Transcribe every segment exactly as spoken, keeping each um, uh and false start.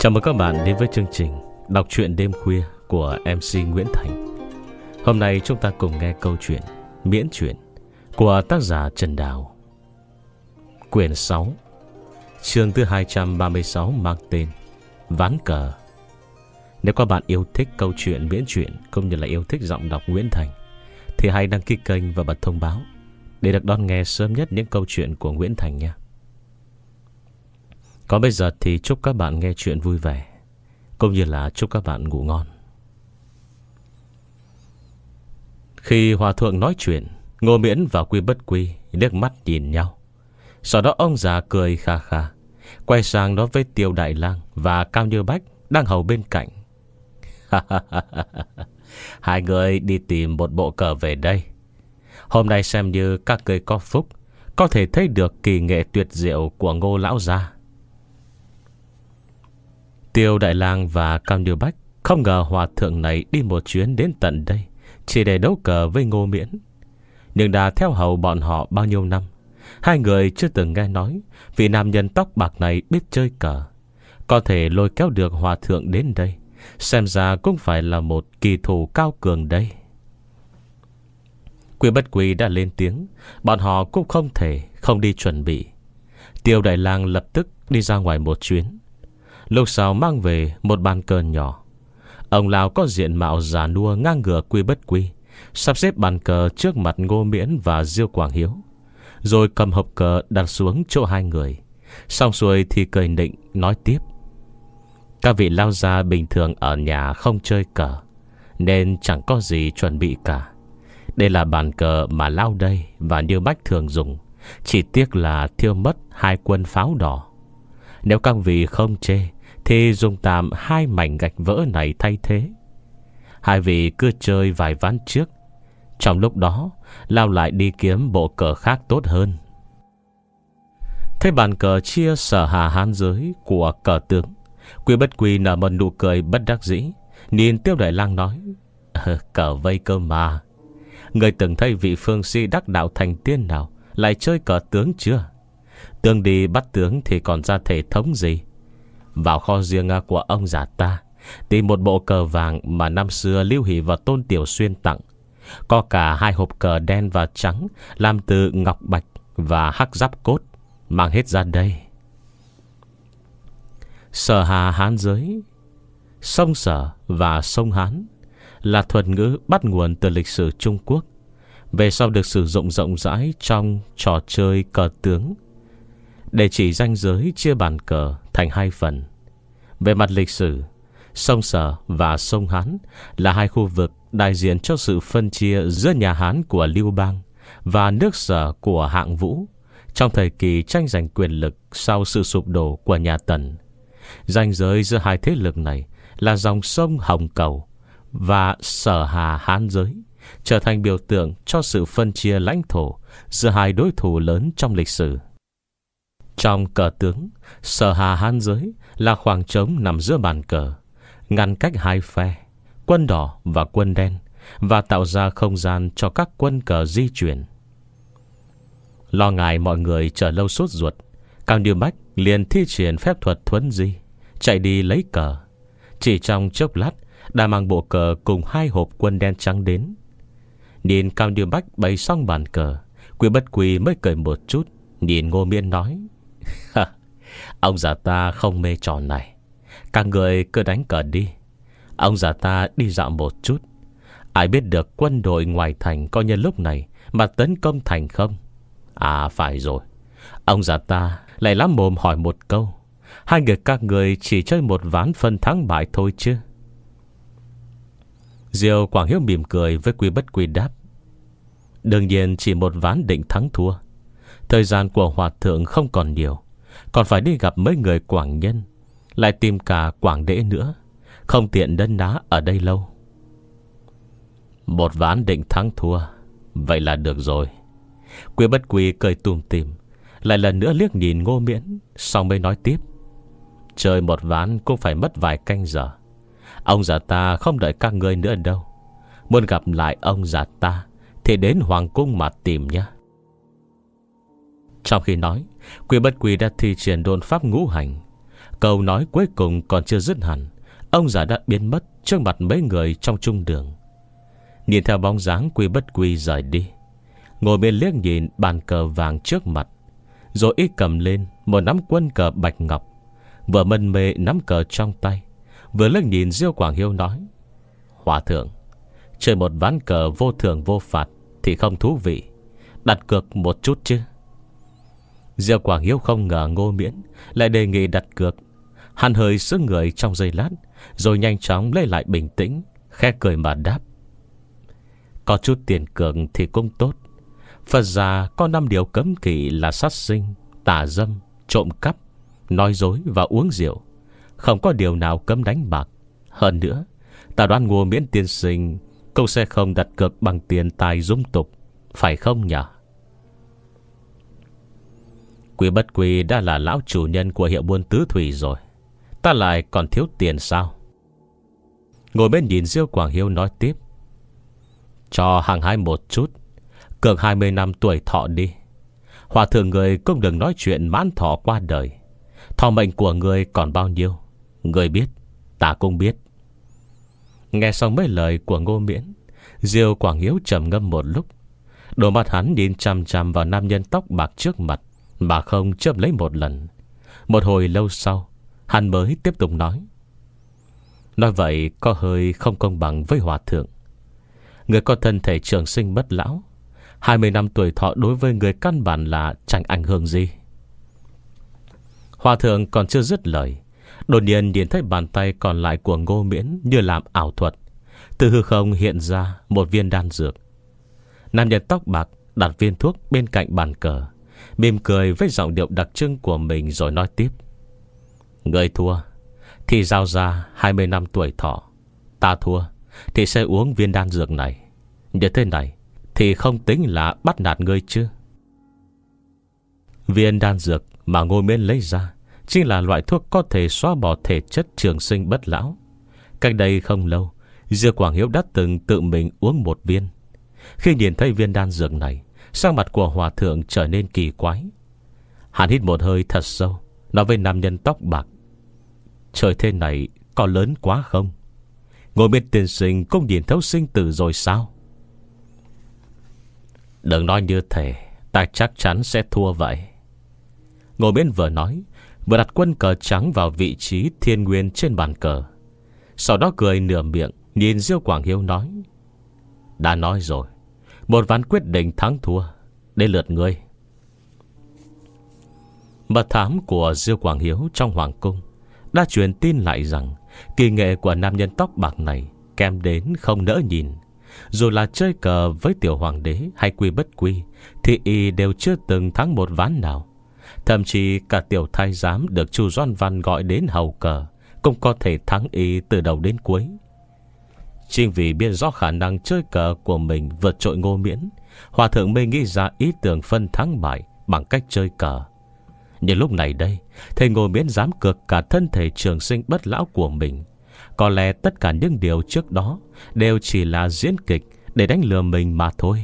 Chào mừng các bạn đến với chương trình đọc truyện đêm khuya của em xê Nguyễn Thành. Hôm nay chúng ta cùng nghe câu chuyện Miễn Chuyện của tác giả Trần Đào. Quyển sáu, chương thứ hai trăm ba mươi sáu, mang tên Ván Cờ. Nếu các bạn yêu thích câu chuyện miễn chuyện cũng như là yêu thích giọng đọc Nguyễn Thành thì hãy đăng ký kênh và bật thông báo để được đón nghe sớm nhất những câu chuyện của Nguyễn Thành nha. Còn bây giờ thì chúc các bạn nghe chuyện vui vẻ, cũng như là chúc các bạn ngủ ngon. Khi hòa thượng nói chuyện, Ngô Miễn và Quy Bất Quy liếc mắt nhìn nhau. Sau đó ông già cười kha kha, quay sang nói với Tiêu Đại Lang và Cao Như Bách đang hầu bên cạnh. Hai người đi tìm một bộ cờ về đây. Hôm nay xem như các người có phúc, có thể thấy được kỳ nghệ tuyệt diệu của Ngô lão gia. Tiêu Đại Lang và Cao Như Bách không ngờ hòa thượng này đi một chuyến đến tận đây chỉ để đấu cờ với Ngô Miễn. Nhưng đã theo hầu bọn họ bao nhiêu năm, hai người chưa từng nghe nói vị nam nhân tóc bạc này biết chơi cờ. Có thể lôi kéo được hòa thượng đến đây, xem ra cũng phải là một kỳ thủ cao cường đây. Quy Bất Quy đã lên tiếng, bọn họ cũng không thể không đi chuẩn bị. Tiêu Đại Lang lập tức đi ra ngoài một chuyến, lúc sau mang về một bàn cờ nhỏ. Ông lão có diện mạo già nua ngang ngửa Quy Bất Quy, sắp xếp bàn cờ trước mặt Ngô Miễn và Diêu Quảng Hiếu, rồi cầm hộp cờ đặt xuống chỗ hai người. Xong xuôi thì cười nịnh nói tiếp: các vị lao gia bình thường ở nhà không chơi cờ, nên chẳng có gì chuẩn bị cả. Đây là bàn cờ mà Lao đây và Như Bách thường dùng, chỉ tiếc là thiêu mất hai quân pháo đỏ. Nếu các vị không chê thì dùng tạm hai mảnh gạch vỡ này thay thế. Hai vị cứ chơi vài ván trước, trong lúc đó Lao lại đi kiếm bộ cờ khác tốt hơn. Thế bàn cờ chia sở hà hán giới của cờ tướng, Quy Bất Quy nở một nụ cười bất đắc dĩ, nhìn Tiêu Đại Lang nói: cờ vây cơ mà. Người từng thấy vị phương sĩ đắc đạo thành tiên nào lại chơi cờ tướng chưa? Tướng đi bắt tướng thì còn ra thể thống gì? Vào kho riêng của ông già ta tìm một bộ cờ vàng mà năm xưa Lưu Hỷ và Tôn Tiểu Xuyên tặng, có cả hai hộp cờ đen và trắng làm từ ngọc bạch và hắc giáp cốt, mang hết ra đây. Sở hà hán giới, sông Sở và sông Hán là thuật ngữ bắt nguồn từ lịch sử Trung Quốc, về sau được sử dụng rộng rãi trong trò chơi cờ tướng để chỉ ranh giới chia bàn cờ thành hai phần. Về mặt lịch sử, sông Sở và sông Hán là hai khu vực đại diện cho sự phân chia giữa nhà Hán của Lưu Bang và nước Sở của Hạng Vũ trong thời kỳ tranh giành quyền lực sau sự sụp đổ của nhà Tần. Ranh giới giữa hai thế lực này là dòng sông Hồng Cầu và Sở Hà Hán giới, trở thành biểu tượng cho sự phân chia lãnh thổ giữa hai đối thủ lớn trong lịch sử. Trong cờ tướng, Sở Hà Hán giới là khoảng trống nằm giữa bàn cờ, ngăn cách hai phe, quân đỏ và quân đen, và tạo ra không gian cho các quân cờ di chuyển. Lo ngại mọi người chờ lâu sốt ruột, Cao Như Bách liền thi triển phép thuật thuấn di, chạy đi lấy cờ. Chỉ trong chốc lát đã mang bộ cờ cùng hai hộp quân đen trắng đến. Nhìn Cao Như Bách bày xong bàn cờ, Quy Bất Quy mới cười một chút, nhìn Ngô Miễn nói: ông già ta không mê trò này, các người cứ đánh cờ đi. Ông già ta đi dạo một chút, ai biết được quân đội ngoài thành có nhân lúc này mà tấn công thành không? À phải rồi, ông già ta lại lắm mồm hỏi một câu: hai người các người chỉ chơi một ván phân thắng bại thôi chứ? Diêu Quảng Hiếu mỉm cười với Quy Bất Quy đáp: đương nhiên chỉ một ván định thắng thua. Thời gian của hòa thượng không còn nhiều, còn phải đi gặp mấy người Quảng nhân, lại tìm cả Quảng Đễ nữa, không tiện đân đá ở đây lâu. Một ván định thắng thua, vậy là được rồi. Quy Bất Quy cười tùm tìm, lại lần nữa liếc nhìn Ngô Miễn, xong mới nói tiếp: chơi một ván cũng phải mất vài canh giờ. Ông già ta không đợi các ngươi nữa đâu. Muốn gặp lại ông già ta thì đến Hoàng cung mà tìm nhé. Trong khi nói, Quy Bất Quy đã thi triển độn pháp ngũ hành. Câu nói cuối cùng còn chưa dứt hẳn, ông già đã biến mất trước mặt mấy người trong trung đường. Nhìn theo bóng dáng Quy Bất Quy rời đi, Ngô Miễn liếc nhìn bàn cờ vàng trước mặt, rồi y cầm lên một nắm quân cờ bạch ngọc, vừa mân mê nắm cờ trong tay, vừa liếc nhìn Diêu Quảng Hiếu nói: Hòa thượng, chơi một ván cờ vô thưởng vô phạt thì không thú vị, đặt cược một chút chứ. Diêu Quảng Hiếu không ngờ Ngô Miễn lại đề nghị đặt cược. Hắn hơi sững người trong giây lát, rồi nhanh chóng lấy lại bình tĩnh, khẽ cười mà đáp: Có chút tiền cược thì cũng tốt. Phật gia có năm điều cấm kỵ là sát sinh, tà dâm, trộm cắp, nói dối và uống rượu. Không có điều nào cấm đánh bạc. Hơn nữa, ta đoán Ngô Miễn tiên sinh cũng sẽ không đặt cược bằng tiền tài dung tục, phải không nhỉ? Quy Bất Quy đã là lão chủ nhân của hiệu buôn tứ thủy rồi, ta lại còn thiếu tiền sao? Ngồi bên nhìn Diêu Quảng Hiếu nói tiếp: Cho hàng hai một chút, cược hai mươi năm tuổi thọ đi. Hòa thượng người cũng đừng nói chuyện mãn thọ qua đời. Thọ mệnh của người còn bao nhiêu, người biết, ta cũng biết. Nghe xong mấy lời của Ngô Miễn, Diêu Quảng Hiếu trầm ngâm một lúc. Đôi mắt hắn nhìn chằm chằm vào nam nhân tóc bạc trước mặt mà không chớp lấy một lần. Một hồi lâu sau, hắn mới tiếp tục nói: Nói vậy có hơi không công bằng với hòa thượng. Người có thân thể trường sinh bất lão, hai mươi năm tuổi thọ đối với người căn bản là chẳng ảnh hưởng gì. Hòa thượng còn chưa dứt lời, đột nhiên nhìn thấy bàn tay còn lại của Ngô Miễn như làm ảo thuật, từ hư không hiện ra một viên đan dược. Nam nhân tóc bạc đặt viên thuốc bên cạnh bàn cờ, mỉm cười với giọng điệu đặc trưng của mình rồi nói tiếp: Người thua thì giao ra hai mươi năm tuổi thọ, ta thua thì sẽ uống viên đan dược này. Như thế này thì không tính là bắt nạt ngươi chứ? Viên đan dược mà Ngô Miễn lấy ra chính là loại thuốc có thể xóa bỏ thể chất trường sinh bất lão. Cách đây không lâu, Diêu Quảng Hiếu đã từng tự mình uống một viên. Khi nhìn thấy viên đan dược này, sắc mặt của hòa thượng trở nên kỳ quái. Hắn hít một hơi thật sâu, nói với nam nhân tóc bạc: Trời thế này có lớn quá không? Ngồi bên tiên sinh cũng nhìn thấu sinh tử rồi sao? Đừng nói như thế, ta chắc chắn sẽ thua vậy. Ngồi bên vừa nói, vừa đặt quân cờ trắng vào vị trí thiên nguyên trên bàn cờ. Sau đó cười nửa miệng, nhìn Diêu Quảng Hiếu nói: Đã nói rồi, một ván quyết định thắng thua, đến lượt ngươi. Mật thám của Diêu Quảng Hiếu trong hoàng cung đã truyền tin lại rằng kỳ nghệ của nam nhân tóc bạc này kém đến không nỡ nhìn. Dù là chơi cờ với tiểu hoàng đế hay Quy Bất Quy thì y đều chưa từng thắng một ván nào. Thậm chí cả tiểu thái giám được Chu Doan Văn gọi đến hầu cờ cũng có thể thắng y từ đầu đến cuối. Chính vì biết rõ khả năng chơi cờ của mình vượt trội Ngô Miễn, hòa thượng mới nghĩ ra ý tưởng phân thắng bại bằng cách chơi cờ. Nhưng lúc này đây, thầy Ngô Miễn dám cược cả thân thể trường sinh bất lão của mình. Có lẽ tất cả những điều trước đó đều chỉ là diễn kịch để đánh lừa mình mà thôi.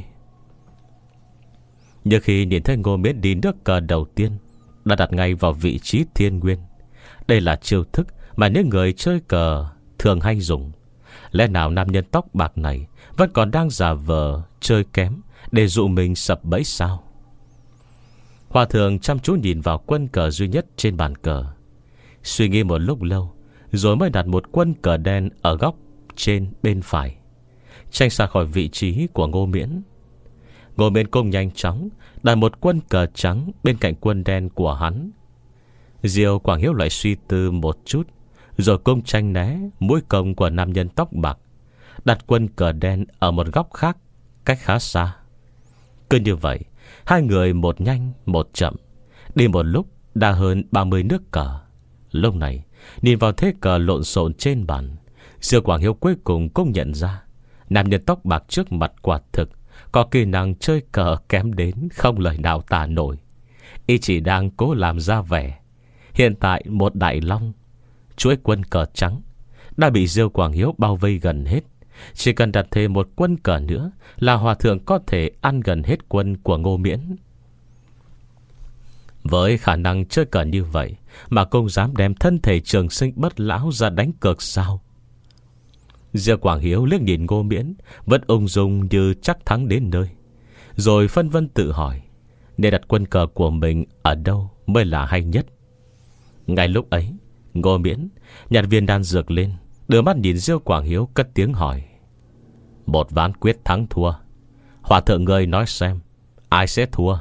Nhưng khi nhìn thấy Ngô Miễn đi nước cờ đầu tiên đã đặt ngay vào vị trí thiên nguyên, đây là chiêu thức mà những người chơi cờ thường hay dùng. Lẽ nào nam nhân tóc bạc này vẫn còn đang giả vờ chơi kém để dụ mình sập bẫy sao? Hòa thượng chăm chú nhìn vào quân cờ duy nhất trên bàn cờ, suy nghĩ một lúc lâu, rồi mới đặt một quân cờ đen ở góc trên bên phải, tránh xa khỏi vị trí của Ngô Miễn. Ngô Miễn cũng nhanh chóng đặt một quân cờ trắng bên cạnh quân đen của hắn. Diêu Quảng Hiếu lại suy tư một chút, rồi cung tranh né mũi công của nam nhân tóc bạc, đặt quân cờ đen ở một góc khác, cách khá xa. Cứ như vậy, hai người một nhanh một chậm, đi một lúc đã hơn ba mươi nước cờ. Lúc này, nhìn vào thế cờ lộn xộn trên bàn, Diêu Quảng Hiếu cuối cùng cũng nhận ra nam nhân tóc bạc trước mặt quả thực có kỹ năng chơi cờ kém đến không lời nào tả nổi. Y chỉ đang cố làm ra vẻ. Hiện tại một đại long, chuỗi quân cờ trắng đã bị Diêu Quảng Hiếu bao vây gần hết. Chỉ cần đặt thêm một quân cờ nữa là hòa thượng có thể ăn gần hết quân của Ngô Miễn. Với khả năng chơi cờ như vậy mà cũng dám đem thân thể trường sinh bất lão ra đánh cược sao? Diêu Quảng Hiếu liếc nhìn Ngô Miễn, vẫn ung dung như chắc thắng đến nơi, rồi phân vân tự hỏi nên đặt quân cờ của mình ở đâu mới là hay nhất. Ngay lúc ấy, Ngô Miễn nhặt viên đan dược lên, đưa mắt nhìn Diêu Quảng Hiếu, cất tiếng hỏi: một ván quyết thắng thua, hòa thượng ngươi nói xem ai sẽ thua?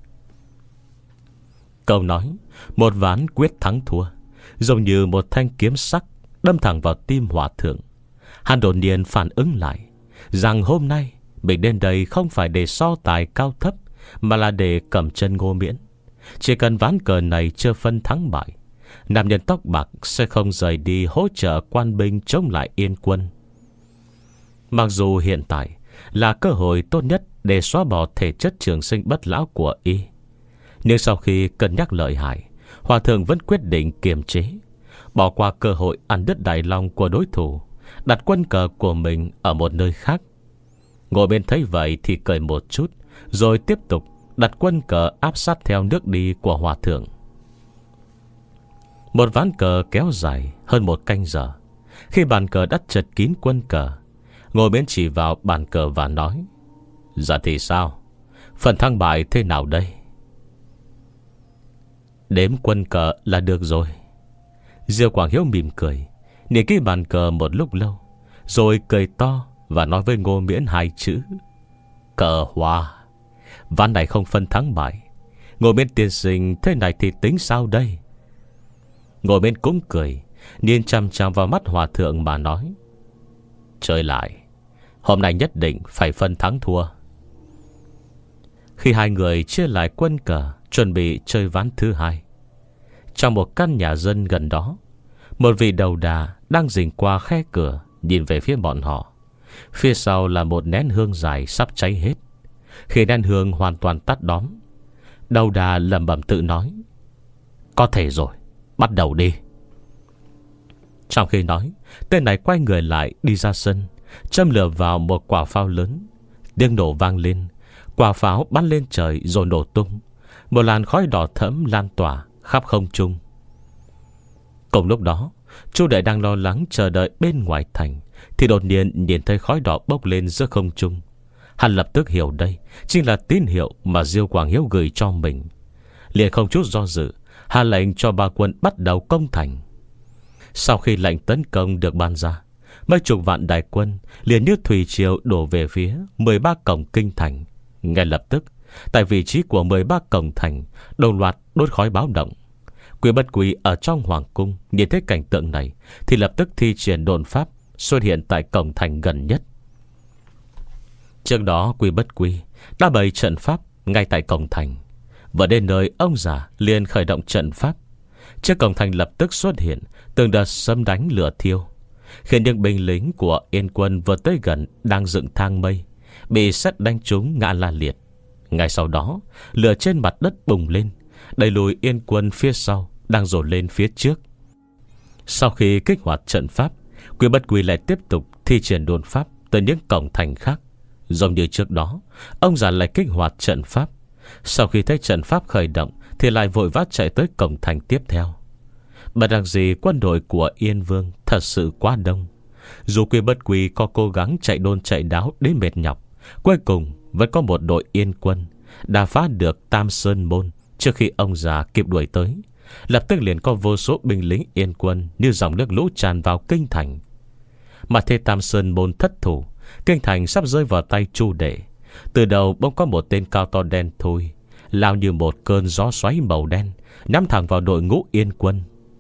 Câu nói một ván quyết thắng thua giống như một thanh kiếm sắc đâm thẳng vào tim hòa thượng. Hắn đột nhiên phản ứng lại rằng hôm nay mình đến đây không phải để so tài cao thấp, mà là để cầm chân Ngô Miễn. Chỉ cần ván cờ này chưa phân thắng bại, nam nhân tóc bạc sẽ không rời đi hỗ trợ quan binh chống lại Yên quân. Mặc dù hiện tại là cơ hội tốt nhất để xóa bỏ thể chất trường sinh bất lão của y, nhưng sau khi cân nhắc lợi hại, hòa thượng vẫn quyết định kiềm chế, bỏ qua cơ hội ăn đứt đại long của đối thủ, đặt quân cờ của mình ở một nơi khác. Ngồi bên thấy vậy thì cười một chút, rồi tiếp tục đặt quân cờ áp sát theo nước đi của hòa thượng. Một ván cờ kéo dài hơn một canh giờ. Khi bàn cờ đã chật kín quân cờ, Ngô Miễn chỉ vào bàn cờ và nói: dạ thì sao? Phần thắng bại thế nào đây? Đếm quân cờ là được rồi. Diêu Quảng Hiếu mỉm cười, nhìn kỹ bàn cờ một lúc lâu, rồi cười to và nói với Ngô Miễn hai chữ: cờ hoa. Ván này không phân thắng bại. Ngô Miễn tiên sinh, thế này thì tính sao đây? Ngô Miễn cũng cười, nhìn chăm chăm vào mắt hòa thượng mà nói: chơi lại, hôm nay nhất định phải phân thắng thua. Khi hai người chia lại quân cờ, chuẩn bị chơi ván thứ hai, trong một căn nhà dân gần đó, một vị đầu đà đang rình qua khe cửa nhìn về phía bọn họ. Phía sau là một nén hương dài sắp cháy hết. Khi nén hương hoàn toàn tắt đóm, đầu đà lẩm bẩm tự nói: có thể rồi, bắt đầu đi. Trong khi nói, tên này quay người lại đi ra sân, châm lửa vào một quả pháo lớn. Tiếng nổ vang lên, quả pháo bắn lên trời rồi nổ tung. Một làn khói đỏ thẫm lan tỏa khắp không trung. Cùng lúc đó, Chu Đệ đang lo lắng chờ đợi bên ngoài thành, thì đột nhiên nhìn thấy khói đỏ bốc lên giữa không trung. Hắn lập tức hiểu đây chính là tín hiệu mà Diêu Quảng Hiếu gửi cho mình. Liền không chút do dự, hạ lệnh cho ba quân bắt đầu công thành. Sau khi lệnh tấn công được ban ra, mấy chục vạn đại quân liền như thủy triều đổ về phía mười ba cổng kinh thành. Ngay lập tức, tại vị trí của mười ba cổng thành đồng loạt đốt khói báo động. Quý Bất Quý ở trong hoàng cung nhìn thấy cảnh tượng này thì lập tức thi triển độn pháp xuất hiện tại cổng thành gần nhất. Trước đó Quý Bất Quý đã bày trận pháp ngay tại cổng thành. Vừa đến nơi, ông già liền khởi động trận pháp. Trước cổng thành lập tức xuất hiện từng đợt sấm đánh lửa thiêu, khiến những binh lính của Yên quân vừa tới gần đang dựng thang mây bị sét đánh trúng ngã la liệt. Ngay sau đó, lửa trên mặt đất bùng lên, đẩy lùi Yên quân phía sau đang dồn lên phía trước. Sau khi kích hoạt trận pháp, Quý Bất Quý lại tiếp tục thi triển đồn pháp tới những cổng thành khác. Giống như trước đó, ông già lại kích hoạt trận pháp. Sau khi thấy trận pháp khởi động thì lại vội vã chạy tới cổng thành tiếp theo. Bất đắc dĩ quân đội của Yên Vương thật sự quá đông. Dù Quý Bất Quý có cố gắng chạy đôn chạy đáo đến mệt nhọc, cuối cùng vẫn có một đội Yên quân đã phá được Tam Sơn Môn trước khi ông già kịp đuổi tới. Lập tức liền có vô số binh lính Yên quân như dòng nước lũ tràn vào kinh thành. Mà thế Tam Sơn Môn thất thủ, kinh thành sắp rơi vào tay Chu Đệ. Từ đầu bỗng có một tên cao to đen thui lao như một cơn gió xoáy màu đen, nhắm thẳng vào đội ngũ Yên quân.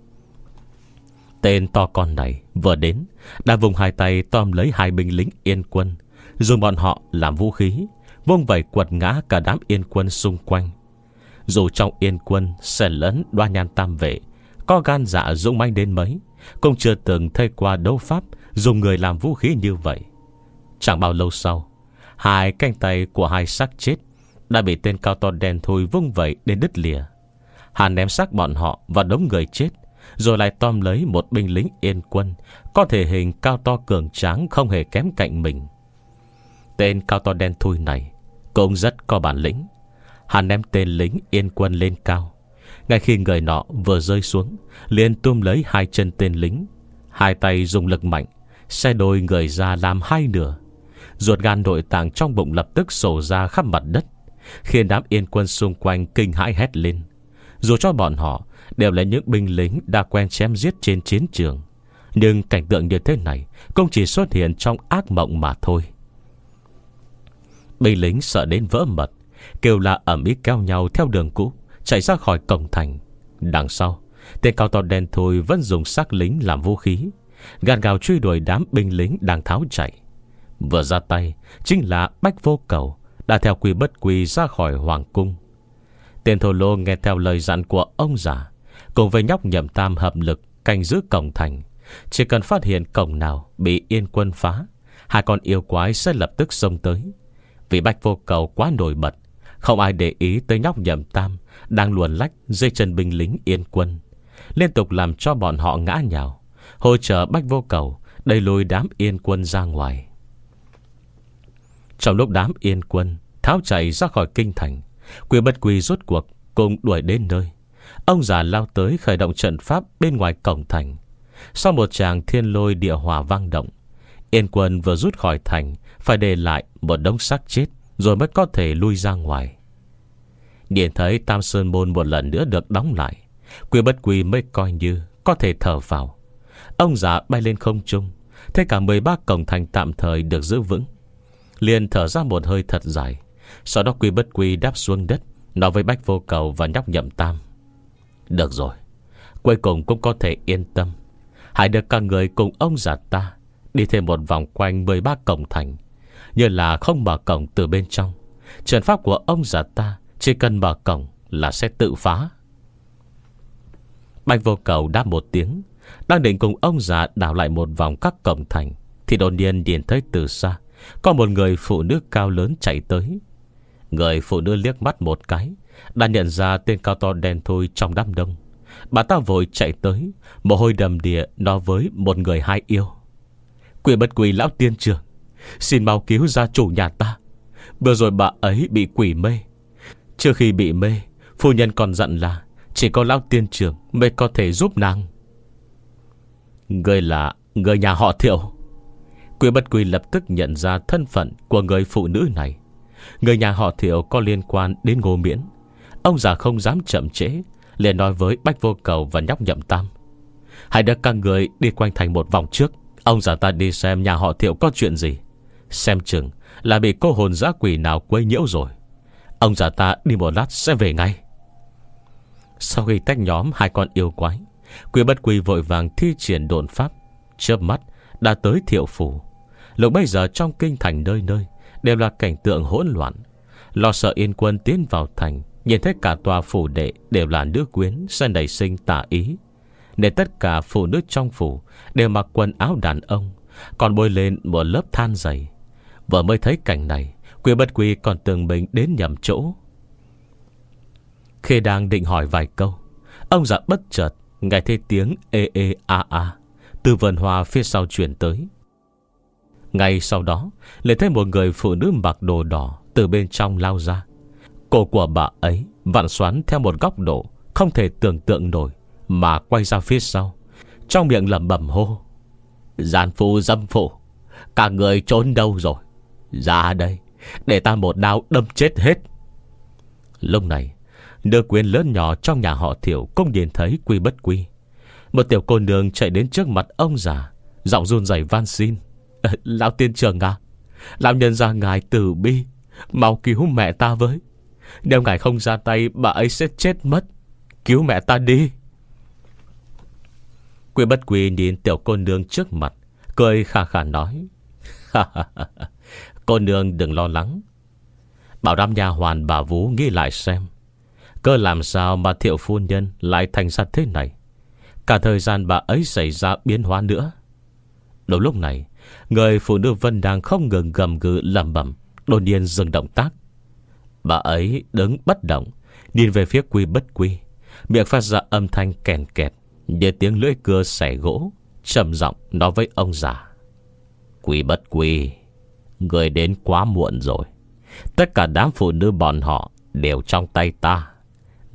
Tên to con này vừa đến đã vùng hai tay tóm lấy hai binh lính Yên quân, dùng bọn họ làm vũ khí, vung vẩy quật ngã cả đám Yên quân xung quanh. Dù trong Yên quân xen lẫn Đoan Nhan Tam Vệ có gan dạ dũng mãnh đến mấy, cũng chưa từng thấy qua đấu pháp dùng người làm vũ khí như vậy. Chẳng bao lâu sau, hai cánh tay của hai xác chết đã bị tên cao to đen thui vung vẩy đến đứt lìa. Hắn ném xác bọn họ vào đống người chết, rồi lại tóm lấy một binh lính Yên quân có thể hình cao to cường tráng không hề kém cạnh mình. Tên cao to đen thui này cũng rất có bản lĩnh. Hắn ném tên lính Yên quân lên cao, Ngay khi người nọ vừa rơi xuống, liền túm lấy hai chân tên lính, hai tay dùng lực mạnh xé đôi người ra làm hai nửa. Ruột gan nội tạng trong bụng lập tức sổ ra khắp mặt đất, khiến đám Yên quân xung quanh kinh hãi hét lên. Dù cho bọn họ đều là những binh lính đã quen chém giết trên chiến trường, nhưng cảnh tượng như thế này cũng chỉ xuất hiện trong ác mộng mà thôi. Binh lính sợ đến vỡ mật, kêu la ầm ĩ kéo nhau theo đường cũ chạy ra khỏi cổng thành. Đằng sau, tên cao to đen thui vẫn dùng xác lính làm vũ khí, gàn gào truy đuổi đám binh lính đang tháo chạy. Vừa ra tay chính là Bách Vô Cầu, đã theo quy bất quy ra khỏi hoàng cung. Tên thổ lô nghe theo lời dặn của ông già, cùng với nhóc Nhậm Tam hợp lực canh giữ cổng thành. Chỉ cần phát hiện cổng nào bị Yên quân phá, hai con yêu quái sẽ lập tức xông tới. Vì Bách Vô Cầu quá nổi bật, không ai để ý tới nhóc Nhậm Tam đang luồn lách dưới chân binh lính Yên quân, liên tục làm cho bọn họ ngã nhào, hỗ trợ Bách Vô Cầu đẩy lùi đám Yên quân ra ngoài. Trong lúc đám Yên quân tháo chạy ra khỏi kinh thành, Quy Bất Quy rốt cuộc cùng đuổi đến nơi. Ông già lao tới khởi động trận pháp bên ngoài cổng thành. Sau một tràng thiên lôi địa hỏa vang động, Yên quân vừa rút khỏi thành phải để lại một đống xác chết, rồi mới có thể lui ra ngoài. Nhìn thấy Tam Sơn Môn một lần nữa được đóng lại, Quy Bất Quy mới coi như có thể thở vào. Ông già bay lên không trung, thấy cả mười ba cổng thành tạm thời được giữ vững, liền thở ra một hơi thật dài. Sau đó Quy Bất Quy đáp xuống đất, nói với Bách Vô Cầu và nhóc Nhậm Tam: được rồi, cuối cùng cũng có thể yên tâm. Hãy được các người cùng ông già ta đi thêm một vòng quanh mười ba cổng thành, như là không mở cổng từ bên trong. Trận pháp của ông già ta chỉ cần mở cổng là sẽ tự phá. Bách Vô Cầu đáp một tiếng, đang định cùng ông già đảo lại một vòng các cổng thành, thì đột nhiên nhìn thấy từ xa có một người phụ nữ cao lớn chạy tới. Người phụ nữ liếc mắt một cái đã nhận ra tên cao to đen thui trong đám đông. Bà ta vội chạy tới, mồ hôi đầm đìa nói với một người hai yêu: Quy Bất Quy lão tiên trưởng, xin mau cứu gia chủ nhà ta. Vừa rồi bà ấy bị quỷ mê. Trước khi bị mê, phu nhân còn dặn là chỉ có lão tiên trưởng mới có thể giúp nàng. Người là người nhà họ Thiệu. Quy Bất Quy lập tức nhận ra thân phận của người phụ nữ này. Người nhà họ Thiệu có liên quan đến Ngô Miễn. Ông già không dám chậm trễ, liền nói với Bách Vô Cầu và nhóc Nhậm Tam: hãy đưa các người đi quanh thành một vòng trước. Ông già ta đi xem nhà họ Thiệu có chuyện gì. Xem chừng là bị cô hồn dã quỷ nào quấy nhiễu rồi. Ông già ta đi một lát sẽ về ngay. Sau khi tách nhóm hai con yêu quái, Quy Bất Quy vội vàng thi triển độn pháp, chớp mắt đã tới Thiệu phủ. Lúc bây giờ trong kinh thành nơi nơi đều là cảnh tượng hỗn loạn. Lo sợ Yên quân tiến vào thành, nhìn thấy cả tòa phủ đệ đều là nữ quyến, sẽ nảy sinh tà ý, nên tất cả phụ nữ trong phủ đều mặc quần áo đàn ông, còn bôi lên một lớp than dày. Vừa mới thấy cảnh này, Quy Bất Quy còn tưởng mình đến nhầm chỗ. Khi đang định hỏi vài câu, ông già bất chợt nghe thấy tiếng ê ê a a từ vườn hoa phía sau truyền tới. Ngay sau đó lại thấy một người phụ nữ mặc đồ đỏ từ bên trong lao ra. Cổ của bà ấy vặn xoắn theo một góc độ không thể tưởng tượng nổi, mà quay ra phía sau, trong miệng lẩm bẩm hô: gian phu dâm phụ, cả người trốn đâu rồi? Ra đây, để ta một đao đâm chết hết. Lúc này, nữ quyến lớn nhỏ trong nhà họ Thiệu cũng nhìn thấy Quy Bất Quy. Một tiểu cô nương chạy đến trước mặt ông già, giọng run rẩy van xin: lão tiên trưởng à, lão nhân gia ngài từ bi, mau cứu mẹ ta với. Nếu ngài không ra tay, bà ấy sẽ chết mất. Cứu mẹ ta đi. Quy Bất Quy nhìn tiểu cô nương trước mặt, cười khà khà nói: cô nương đừng lo lắng. Bảo đám nha hoàn bà Vú nghĩ lại xem, cơ làm sao mà Thiệu phu nhân lại thành ra thế này. Cả thời gian bà ấy xảy ra biến hóa nữa. Đúng lúc này, người phụ nữ Vân đang không ngừng gầm gừ lẩm bẩm đột nhiên dừng động tác. Bà ấy đứng bất động, nhìn về phía Quy Bất Quy, miệng phát ra âm thanh kèn kẹt như tiếng lưỡi cưa xẻ gỗ, trầm giọng nói với ông già: Quy Bất Quy, người đến quá muộn rồi. Tất cả đám phụ nữ bọn họ đều trong tay ta.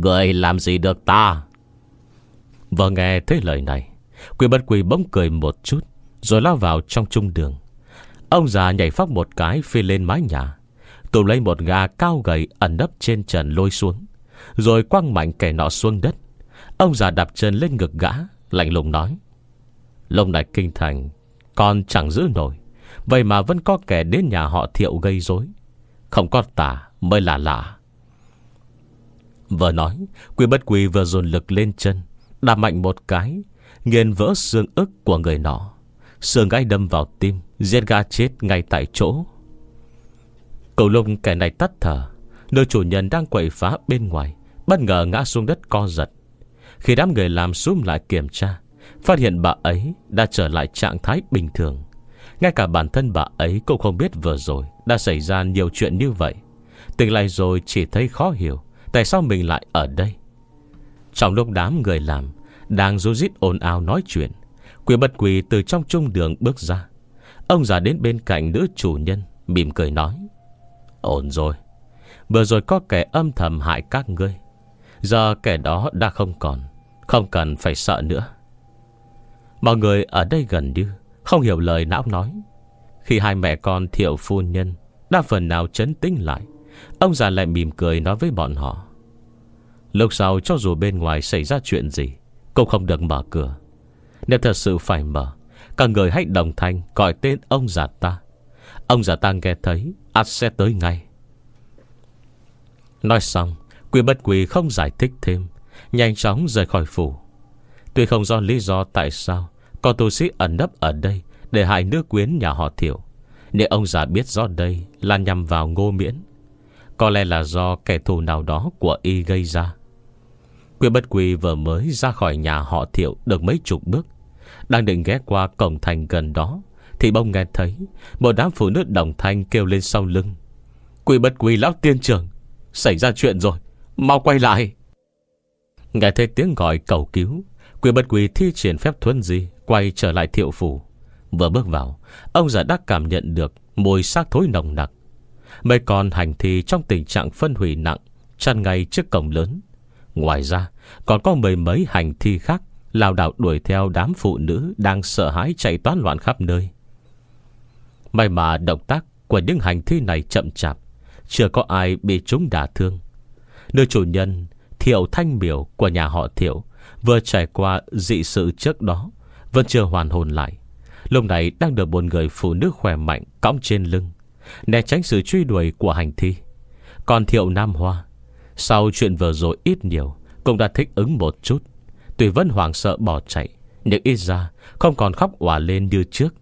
Người làm gì được ta? Vừa nghe thấy lời này, Quy Bất Quy bỗng cười một chút, rồi lao vào trong trung đường. Ông già nhảy phóc một cái phi lên mái nhà, tụm lấy một gà cao gầy ẩn nấp trên trần lôi xuống, rồi quăng mạnh kẻ nọ xuống đất. Ông già đạp chân lên ngực gã, lạnh lùng nói: Lúc này kinh thành còn chẳng giữ nổi, vậy mà vẫn có kẻ đến nhà họ Thiệu gây rối. Không có tà mới là lạ. Vừa nói, Quy Bất Quy vừa dồn lực lên chân, đạp mạnh một cái, nghiền vỡ xương ức của người nọ. Xương gãy đâm vào tim, giết gã chết ngay tại chỗ. Cầu lúc kẻ này tắt thở, nơi chủ nhân đang quậy phá bên ngoài bất ngờ ngã xuống đất co giật. Khi đám người làm xúm lại kiểm tra, phát hiện bà ấy đã trở lại trạng thái bình thường. Ngay cả bản thân bà ấy cũng không biết vừa rồi đã xảy ra nhiều chuyện như vậy. Tỉnh lại rồi chỉ thấy khó hiểu tại sao mình lại ở đây. Trong lúc đám người làm đang rú rít ồn ào nói chuyện, Quy Bất Quy từ trong trung đường bước ra. Ông già đến bên cạnh nữ chủ nhân, mỉm cười nói: Ổn rồi, vừa rồi có kẻ âm thầm hại các ngươi, giờ kẻ đó đã không còn, không cần phải sợ nữa. Mọi người ở đây gần như không hiểu lời não nói. Khi hai mẹ con Thiệu phu nhân đã phần nào trấn tĩnh lại, ông già lại mỉm cười nói với bọn họ: Lúc sau cho dù bên ngoài xảy ra chuyện gì cũng không được mở cửa. Nếu thật sự phải mở, các người hãy đồng thanh gọi tên ông già ta. Ông già ta nghe thấy ắt sẽ tới ngay. Nói xong, Quy Bất Quy không giải thích thêm, nhanh chóng rời khỏi phủ. Tuy không rõ lý do tại sao có tu sĩ ẩn nấp ở đây để hại nữ quyến nhà họ Thiệu, nên ông già biết rõ đây là nhằm vào Ngô Miễn. Có lẽ là do kẻ thù nào đó của y gây ra. Quy Bất Quy vừa mới ra khỏi nhà họ Thiệu được mấy chục bước, đang định ghé qua cổng thành gần đó, thì bỗng nghe thấy một đám phụ nữ đồng thanh kêu lên sau lưng: Quy Bất Quy lão tiên trưởng, xảy ra chuyện rồi, mau quay lại. Nghe thấy tiếng gọi cầu cứu, Quy Bất Quy thi triển phép thuần di quay trở lại Thiệu phủ. Vừa bước vào, ông già đã cảm nhận được mùi xác thối nồng nặc. Mấy con hành thi trong tình trạng phân hủy nặng chăn ngay trước cổng lớn. Ngoài ra còn có mười mấy hành thi khác lao đảo đuổi theo đám phụ nữ đang sợ hãi chạy toán loạn khắp nơi. May mà động tác của những hành thi này chậm chạp, chưa có ai bị chúng đả thương. Nữ chủ nhân Thiệu Thanh Miểu của nhà họ Thiệu vừa trải qua dị sự trước đó, vẫn chưa hoàn hồn lại. Lúc này đang được một người phụ nữ khỏe mạnh cõng trên lưng, né tránh sự truy đuổi của hành thi. Còn Thiệu Nam Hoa, sau chuyện vừa rồi ít nhiều cũng đã thích ứng một chút. Tuy vẫn hoảng sợ bỏ chạy, nhưng ít ra không còn khóc òa lên như trước.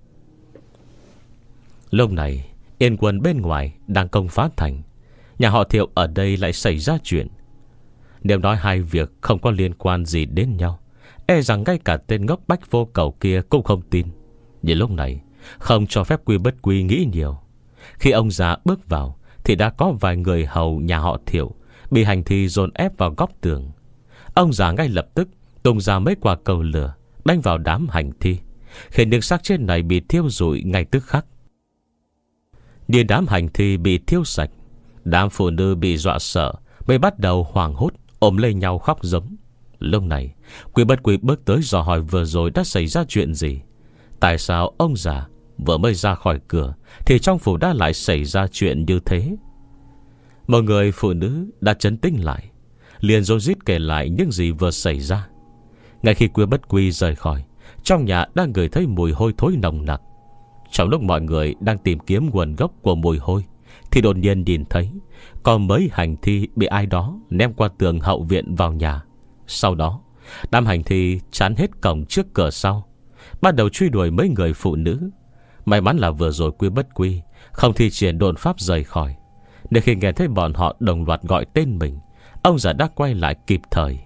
Lúc này Yên quân bên ngoài đang công phá thành, nhà họ Thiệu ở đây lại xảy ra chuyện. Nếu nói hai việc không có liên quan gì đến nhau, e rằng ngay cả tên ngốc Bách Vô Cầu kia cũng không tin. Nhưng lúc này không cho phép Quy Bất Quy nghĩ nhiều. Khi ông già bước vào thì đã có vài người hầu nhà họ Thiệu bị hành thi dồn ép vào góc tường. Ông già ngay lập tức tung ra mấy quả cầu lửa đánh vào đám hành thi, khiến những xác chết này bị thiêu rụi ngay tức khắc. Nhìn đám hành thi bị thiêu sạch, đám phụ nữ bị dọa sợ mới bắt đầu hoảng hốt ôm lấy nhau khóc giống. Lúc này Quy Bất Quy bước tới dò hỏi vừa rồi đã xảy ra chuyện gì. Tại sao ông già vừa mới ra khỏi cửa thì trong phủ đã lại xảy ra chuyện như thế? Một người phụ nữ đã trấn tĩnh lại, liền rối rít kể lại những gì vừa xảy ra. Ngay khi Quy Bất Quy rời khỏi, trong nhà đang ngửi thấy mùi hôi thối nồng nặc. Trong lúc mọi người đang tìm kiếm nguồn gốc của mùi hôi, thì đột nhiên nhìn thấy có mấy hành thi bị ai đó ném qua tường hậu viện vào nhà. Sau đó đám hành thi chắn hết cổng trước cửa sau, bắt đầu truy đuổi mấy người phụ nữ. May mắn là vừa rồi Quy Bất Quy không thi triển độn pháp rời khỏi, để khi nghe thấy bọn họ đồng loạt gọi tên mình, ông già đã quay lại kịp thời.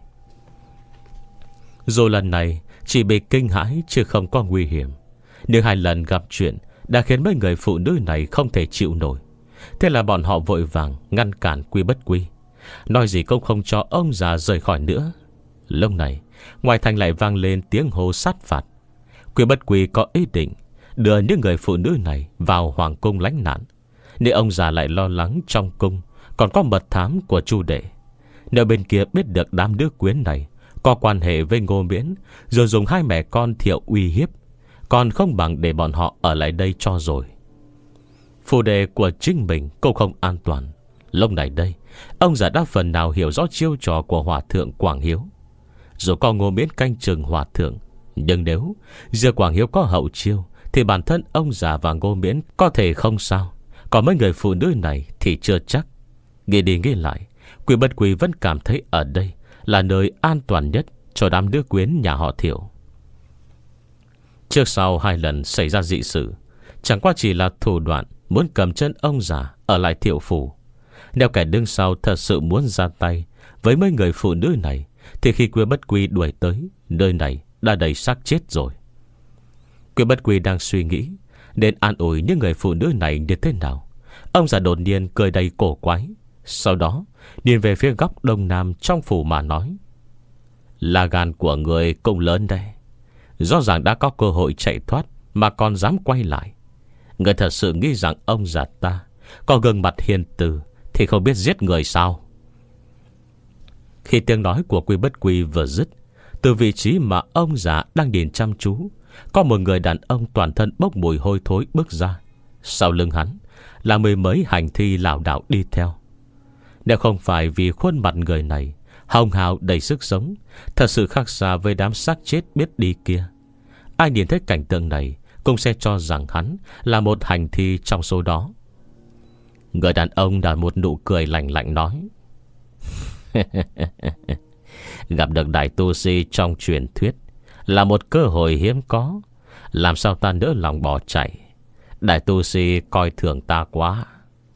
Dù lần này chỉ bị kinh hãi chứ không có nguy hiểm, nhưng hai lần gặp chuyện đã khiến mấy người phụ nữ này không thể chịu nổi. Thế là bọn họ vội vàng ngăn cản Quy Bất Quy, nói gì cũng không cho ông già rời khỏi nữa. Lúc này ngoài thành lại vang lên tiếng hô sát phạt. Quy Bất Quy có ý định đưa những người phụ nữ này vào hoàng cung lánh nạn, nên ông già lại lo lắng trong cung còn có mật thám của Chu Đệ. Nếu bên kia biết được đám đứa quyến này có quan hệ với Ngô Miễn, rồi dùng hai mẹ con Thiệu uy hiếp, còn không bằng để bọn họ ở lại đây cho rồi. Phù đề của chính mình cũng không an toàn. Lúc này đây, ông già đã phần nào hiểu rõ chiêu trò của Hòa thượng Quảng Hiếu. Dù có Ngô Miễn canh chừng Hòa thượng, nhưng nếu giờ Quảng Hiếu có hậu chiêu thì bản thân ông già và Ngô Miễn có thể không sao. Còn mấy người phụ nữ này thì chưa chắc. Nghĩ đi nghĩ lại, Quy Bất Quy vẫn cảm thấy ở đây là nơi an toàn nhất cho đám đứa quyến nhà họ Thiệu. Trước sau hai lần xảy ra dị sự, chẳng qua chỉ là thủ đoạn muốn cầm chân ông già ở lại Thiệu phủ. Nếu kẻ đứng sau thật sự muốn ra tay với mấy người phụ nữ này, thì khi Quy Bất Quy đuổi tới, nơi này đã đầy xác chết rồi. Quy Bất Quy đang suy nghĩ nên an ủi những người phụ nữ này như thế nào. Ông già đột nhiên cười đầy cổ quái. Sau đó nhìn về phía góc đông nam trong phủ mà nói: là gan của người cũng lớn đây. Rõ ràng đã có cơ hội chạy thoát mà còn dám quay lại. Người thật sự nghĩ rằng ông già ta có gương mặt hiền từ thì không biết giết người sao? Khi tiếng nói của Quy Bất Quy vừa dứt, từ vị trí mà ông già đang nhìn chăm chú, có một người đàn ông toàn thân bốc mùi hôi thối bước ra. Sau lưng hắn là mười mấy hành thi lảo đảo đi theo. Nếu không phải vì khuôn mặt người này hồng hào đầy sức sống, thật sự khác xa với đám xác chết biết đi kia, ai nhìn thấy cảnh tượng này cũng sẽ cho rằng hắn là một hành thi trong số đó. Người đàn ông đã một nụ cười lạnh lạnh nói: gặp được đại tu sĩ trong truyền thuyết là một cơ hội hiếm có. Làm sao ta nỡ lòng bỏ chạy? Đại tu sĩ coi thường ta quá.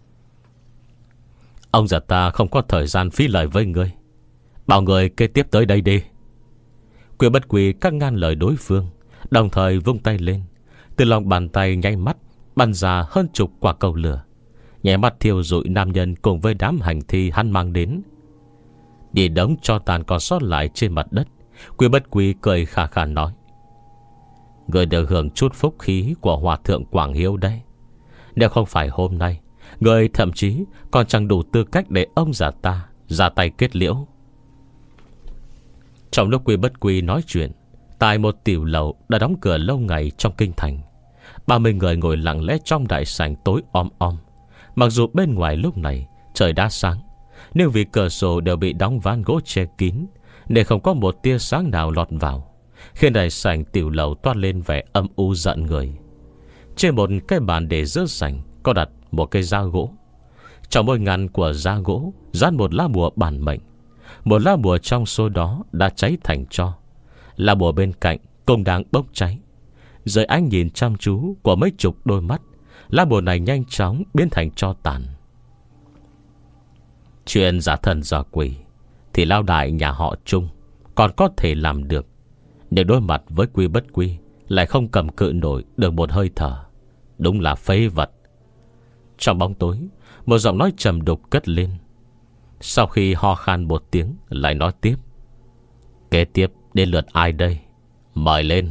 Ông già ta không có thời gian phí lời với ngươi. Bảo người kế tiếp tới đây đi. Quy Bất Quy cắt ngang lời đối phương, đồng thời vung tay lên. Từ lòng bàn tay nháy mắt bắn ra hơn chục quả cầu lửa, nhẹ mắt thiêu rụi nam nhân cùng với đám hành thi hắn mang đến. Đi đống cho tàn còn sót lại trên mặt đất, Quy Bất Quy cười khà khà nói: người được hưởng chút phúc khí của Hòa thượng Quảng Hiếu đây. Nếu không phải hôm nay, người thậm chí còn chẳng đủ tư cách để ông già ta ra tay kết liễu. Trong lúc Quy Bất Quy nói chuyện, tại một tiểu lầu đã đóng cửa lâu ngày trong kinh thành, ba mươi người ngồi lặng lẽ trong đại sảnh tối om om. Mặc dù bên ngoài lúc này trời đã sáng, nhưng vì cửa sổ đều bị đóng ván gỗ che kín nên không có một tia sáng nào lọt vào, khiến đại sảnh tiểu lầu toát lên vẻ âm u giận người. Trên một cái bàn để giữa sảnh có đặt một cây da gỗ. Trong mỗi ngăn của da gỗ dán một lá bùa bản mệnh. Một lá bùa trong số đó đã cháy thành tro. Lá bùa bên cạnh cũng đang bốc cháy. Dưới ánh nhìn chăm chú của mấy chục đôi mắt, lá bùa này nhanh chóng biến thành tro tàn. Chuyện giả thần giả quỷ thì lao đại nhà họ Trung còn có thể làm được, nhưng đối mặt với Quy Bất Quy lại không cầm cự nổi được một hơi thở. Đúng là phế vật. Trong bóng tối, một giọng nói trầm đục cất lên. Sau khi ho khan một tiếng, lại nói tiếp: kế tiếp đến lượt ai đây? Mời lên.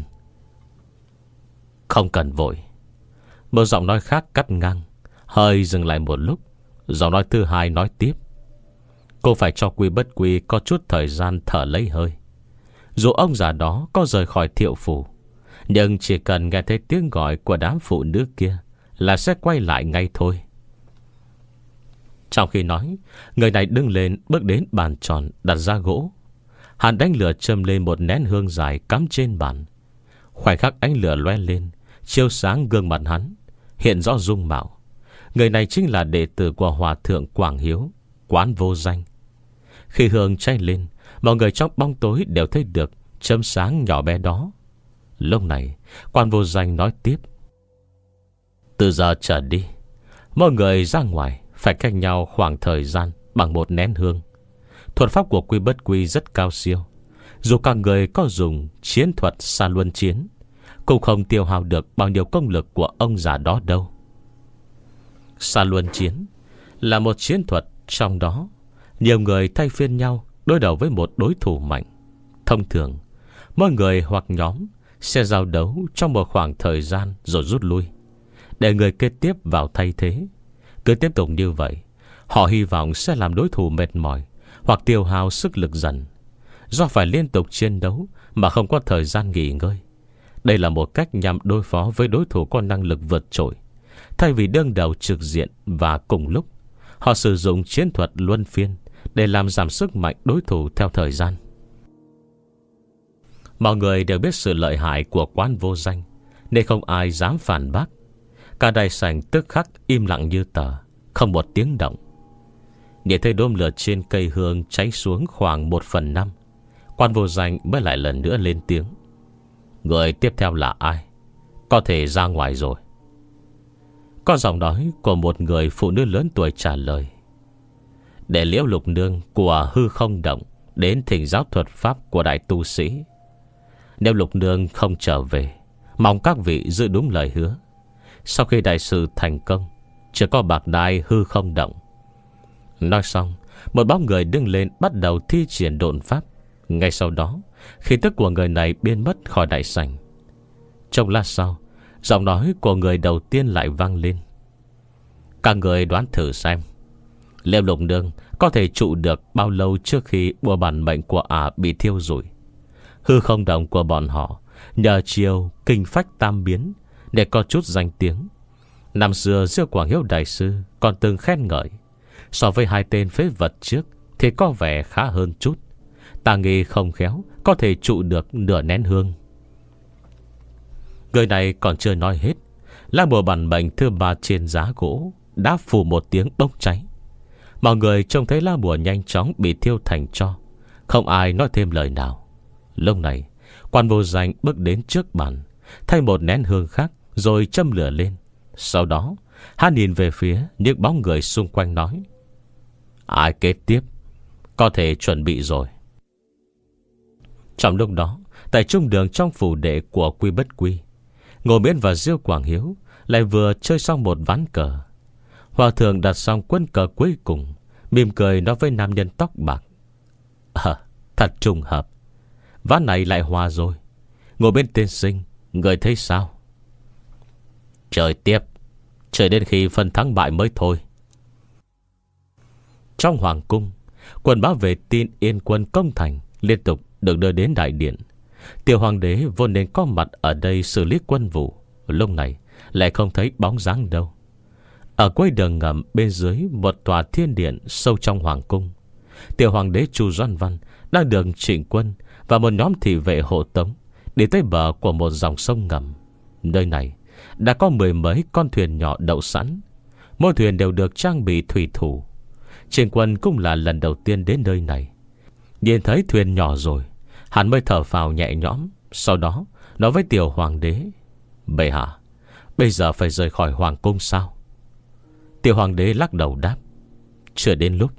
Không cần vội. Một giọng nói khác cắt ngang, hơi dừng lại một lúc. Giọng nói thứ hai nói tiếp: cô phải cho Quy Bất Quy có chút thời gian thở lấy hơi. Dù ông già đó có rời khỏi Thiệu phủ, nhưng chỉ cần nghe thấy tiếng gọi của đám phụ nữ kia là sẽ quay lại ngay thôi. Trong khi nói, người này đứng lên bước đến bàn tròn đặt ra gỗ. Hắn đánh lửa châm lên một nén hương dài cắm trên bàn. Khoảnh khắc ánh lửa loe lên, chiếu sáng gương mặt hắn, hiện rõ dung mạo. Người này chính là đệ tử của Hòa thượng Quảng Hiếu, Quán Vô Danh. Khi hương cháy lên, mọi người trong bóng tối đều thấy được chấm sáng nhỏ bé đó. Lúc này, Quán Vô Danh nói tiếp: từ giờ trở đi, mọi người ra ngoài phải cách nhau khoảng thời gian bằng một nén hương. Thuật pháp của Quy Bất Quy rất cao siêu. Dù các người có dùng chiến thuật xa luân chiến, cũng không tiêu hao được bao nhiêu công lực của ông già đó đâu. Xa luân chiến là một chiến thuật, trong đó nhiều người thay phiên nhau đối đầu với một đối thủ mạnh. Thông thường, mỗi người hoặc nhóm sẽ giao đấu trong một khoảng thời gian rồi rút lui, để người kế tiếp vào thay thế. Cứ tiếp tục như vậy, họ hy vọng sẽ làm đối thủ mệt mỏi, hoặc tiêu hao sức lực dần, do phải liên tục chiến đấu mà không có thời gian nghỉ ngơi. Đây là một cách nhằm đối phó với đối thủ có năng lực vượt trội. Thay vì đương đầu trực diện và cùng lúc, họ sử dụng chiến thuật luân phiên để làm giảm sức mạnh đối thủ theo thời gian. Mọi người đều biết sự lợi hại của Quán Vô Danh, nên không ai dám phản bác. Cả đại sảnh tức khắc im lặng như tờ, không một tiếng động. Nhìn thấy đốm lửa trên cây hương cháy xuống khoảng một phần năm, Quan Vô Danh mới lại lần nữa lên tiếng. Người tiếp theo là ai? Có thể ra ngoài rồi. Có giọng nói của một người phụ nữ lớn tuổi trả lời. Để Liễu Lục Nương của Hư Không Động đến thỉnh giáo thuật pháp của đại tu sĩ. Nếu Lục Nương không trở về, mong các vị giữ đúng lời hứa. Sau khi đại sự thành công, chỉ có bạc đai Hư Không Động. Nói xong, một bóng người đứng lên bắt đầu thi triển độn pháp. Ngay sau đó, khí tức của người này biến mất khỏi đại sảnh. Trong lát sau, giọng nói của người đầu tiên lại vang lên. Các người đoán thử xem, Liễu Lục Nương có thể trụ được bao lâu trước khi bùa bản mệnh của ả bị thiêu rụi. Hư Không Động của bọn họ nhờ chiêu kinh phách tam biến để có chút danh tiếng. Năm xưa Diêu Quảng Hiếu đại sư còn từng khen ngợi, so với hai tên phế vật trước thì có vẻ khá hơn chút. Ta nghĩ không khéo có thể trụ được nửa nén hương. Người này còn chưa nói hết, lá bùa bản mệnh thứ ba trên giá gỗ đã phủ một tiếng bốc cháy. Mọi người trông thấy lá bùa nhanh chóng bị thiêu thành tro, không ai nói thêm lời nào. Lúc này, Quan Vô Danh bước đến trước bàn, thay một nén hương khác rồi châm lửa lên. Sau đó, hắn nhìn về phía những bóng người xung quanh nói: ai kế tiếp? Có thể chuẩn bị rồi. Trong lúc đó, tại trung đường trong phủ đệ của Quy Bất Quy, Ngô Miễn và Diêu Quảng Hiếu lại vừa chơi xong một ván cờ. Hòa thượng đặt xong quân cờ cuối cùng, mỉm cười nói với nam nhân tóc bạc: À, thật trùng hợp, ván này lại hòa rồi. Ngồi bên tiên sinh, người thấy sao? Chơi tiếp, chơi đến khi phân thắng bại mới thôi. Trong hoàng cung, quần báo về tin Yên quân công thành liên tục được đưa đến đại điện. Tiểu hoàng đế vốn nên có mặt ở đây xử lý quân vụ, lúc này lại không thấy bóng dáng đâu. Ở cuối đường ngầm bên dưới một tòa thiên điện sâu trong hoàng cung, tiểu hoàng đế Chu Doan Văn đang được Trịnh Quân và một nhóm thị vệ hộ tống đi tới bờ của một dòng sông ngầm. Nơi này đã có mười mấy con thuyền nhỏ đậu sẵn, mỗi thuyền đều được trang bị thủy thủ. Trịnh Quân cũng là lần đầu tiên đến nơi này. Nhìn thấy thuyền nhỏ rồi, hắn mới thở phào nhẹ nhõm. Sau đó nói với tiểu hoàng đế: bệ hạ, bây giờ phải rời khỏi hoàng cung sao? Tiểu hoàng đế lắc đầu đáp: chưa đến lúc.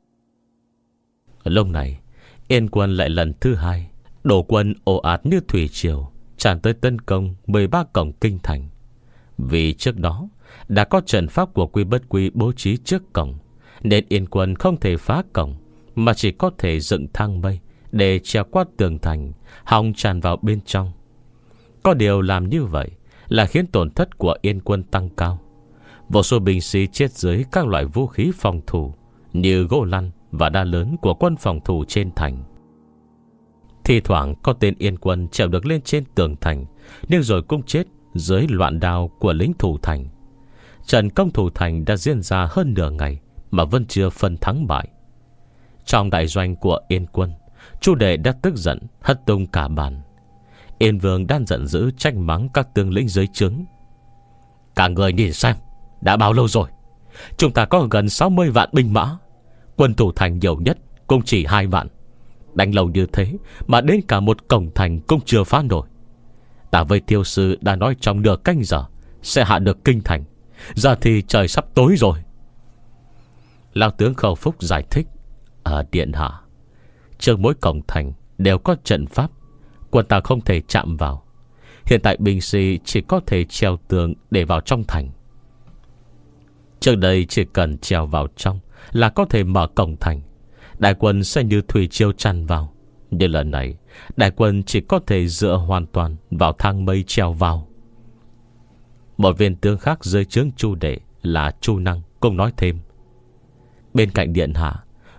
Lúc này, Yên quân lại lần thứ hai đổ quân ồ ạt như thủy triều tràn tới tấn công mười ba cổng kinh thành. Vì trước đó đã có trận pháp của Quy Bất Quy bố trí trước cổng, nên Yên quân không thể phá cổng, mà chỉ có thể dựng thang mây để trèo qua tường thành, hòng tràn vào bên trong. Có điều làm như vậy là khiến tổn thất của Yên quân tăng cao. Vô số binh sĩ chết dưới các loại vũ khí phòng thủ như gỗ lăn và đá lớn của quân phòng thủ trên thành. Thì thoảng có tên Yên quân trèo được lên trên tường thành, nhưng rồi cũng chết dưới loạn đao của lính thủ thành. Trận công thủ thành đã diễn ra hơn nửa ngày mà vẫn chưa phân thắng bại. Trong đại doanh của Yên quân, Chu đệ đã tức giận hất tung cả bàn. Yên vương đang giận dữ trách mắng các tướng lĩnh dưới trướng: cả người nhìn xem, đã bao lâu rồi? Chúng ta có gần sáu mươi vạn binh mã, quân thủ thành nhiều nhất cũng chỉ hai vạn. Đánh lâu như thế mà đến cả một cổng thành cũng chưa phá nổi. Ta với tiêu sư đã nói trong nửa canh giờ sẽ hạ được kinh thành, giờ thì trời sắp tối rồi. Lão tướng Khâu Phúc giải thích: ở điện hạ, trước mỗi cổng thành đều có trận pháp, quân ta không thể chạm vào. Hiện tại binh sĩ chỉ có thể treo tường để vào trong thành. Trước đây chỉ cần treo vào trong là có thể mở cổng thành, đại quân sẽ như thủy triều tràn vào. Nhưng lần này đại quân chỉ có thể dựa hoàn toàn vào thang mây treo vào. Một viên tướng khác dưới trướng Chu đệ là Chu Năng cũng nói thêm: bên cạnh điện hạ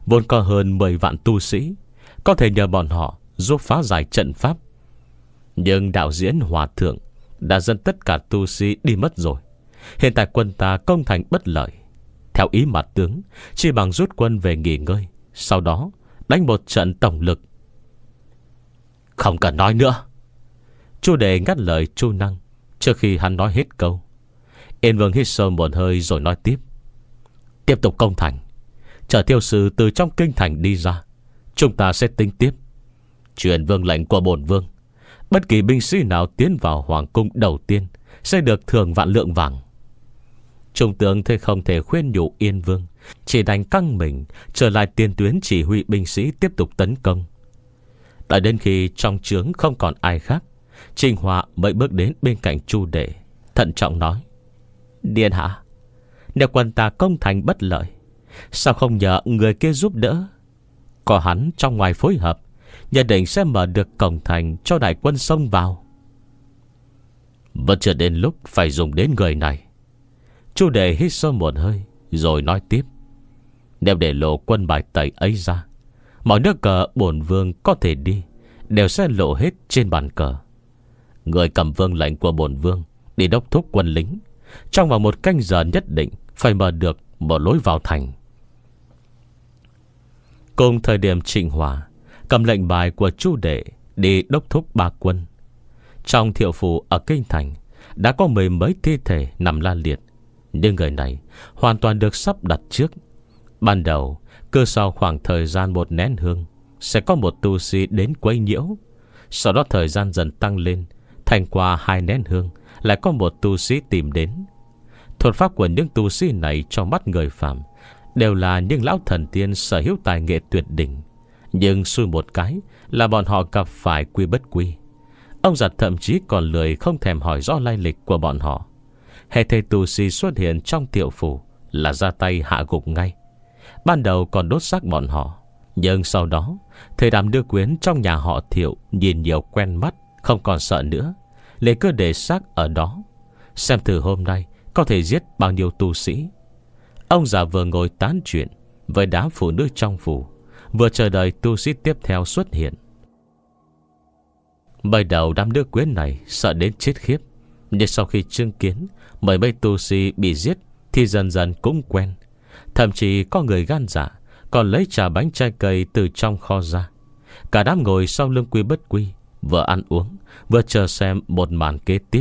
vốn có hơn mười vạn tu sĩ, có thể nhờ bọn họ giúp phá giải trận pháp. Nhưng đạo diễn hòa thượng đã dẫn tất cả tu sĩ đi mất rồi. Hiện tại quân ta công thành bất lợi. Theo ý mặt tướng, chỉ bằng rút quân về nghỉ ngơi, sau đó đánh một trận tổng lực. Không cần nói nữa. Chu Đệ ngắt lời Chu Năng trước khi hắn nói hết câu. Yên Vương hít sâu một hơi rồi nói tiếp. Tiếp tục công thành, chờ Thiêu Sư từ trong kinh thành đi ra, chúng ta sẽ tính tiếp. Truyền vương lệnh của bổn vương, bất kỳ binh sĩ nào tiến vào hoàng cung đầu tiên sẽ được thưởng vạn lượng vàng. Trung tướng thế không thể khuyên nhủ Yên Vương, chỉ đành căng mình trở lại tiền tuyến chỉ huy binh sĩ tiếp tục tấn công. Đợi đến khi trong trướng không còn ai khác, Trình Hòa mới bước đến bên cạnh Chu Đệ, thận trọng nói. Điện hạ, nếu quân ta công thành bất lợi, sao không nhờ người kia giúp đỡ? Có hắn trong ngoài phối hợp, nhất định sẽ mở được cổng thành cho đại quân xông vào. Vẫn chưa đến lúc phải dùng đến người này. Chu Đệ hít sâu một hơi rồi nói tiếp. Nếu để lộ quân bài tẩy ấy ra, mọi nước cờ bổn vương có thể đi đều sẽ lộ hết trên bàn cờ. Người cầm vương lệnh của bổn vương đi đốc thúc quân lính, trong vòng một canh giờ nhất định phải mở được một lối vào thành. Cùng thời điểm Trịnh Hòa cầm lệnh bài của Chu Đệ đi đốc thúc ba quân, trong thiệu phủ ở kinh thành đã có mười mấy thi thể nằm la liệt. Nhưng người này hoàn toàn được sắp đặt trước. Ban đầu, cứ sau khoảng thời gian một nén hương sẽ có một tu sĩ đến quấy nhiễu. Sau đó thời gian dần tăng lên, thành qua hai nén hương lại có một tu sĩ tìm đến. Thuật pháp của những tu sĩ này trong mắt người phàm đều là những lão thần tiên sở hữu tài nghệ tuyệt đỉnh. Nhưng xui một cái là bọn họ gặp phải quy bất quy. Ông già thậm chí còn lười không thèm hỏi rõ lai lịch của bọn họ. Hệ thầy tu sĩ xuất hiện trong tiệu phủ là ra tay hạ gục ngay. Ban đầu còn đốt xác bọn họ, nhưng sau đó thầy Đàm Đưa Quyến trong nhà họ Thiệu nhìn nhiều quen mắt, không còn sợ nữa, lấy cơ để xác ở đó, xem thử hôm nay có thể giết bao nhiêu tu sĩ. Ông già vừa ngồi tán chuyện với đám phụ nữ trong phủ, vừa chờ đợi tu sĩ tiếp theo xuất hiện. Bây đầu đám Đưa Quyến này sợ đến chết khiếp, nhưng sau khi chứng kiến mười mấy tu sĩ bị giết thì dần dần cũng quen. Thậm chí có người gan dạ còn lấy trà bánh trái cây từ trong kho ra. Cả đám ngồi sau lưng Quy Bất Quy, vừa ăn uống vừa chờ xem một màn kế tiếp.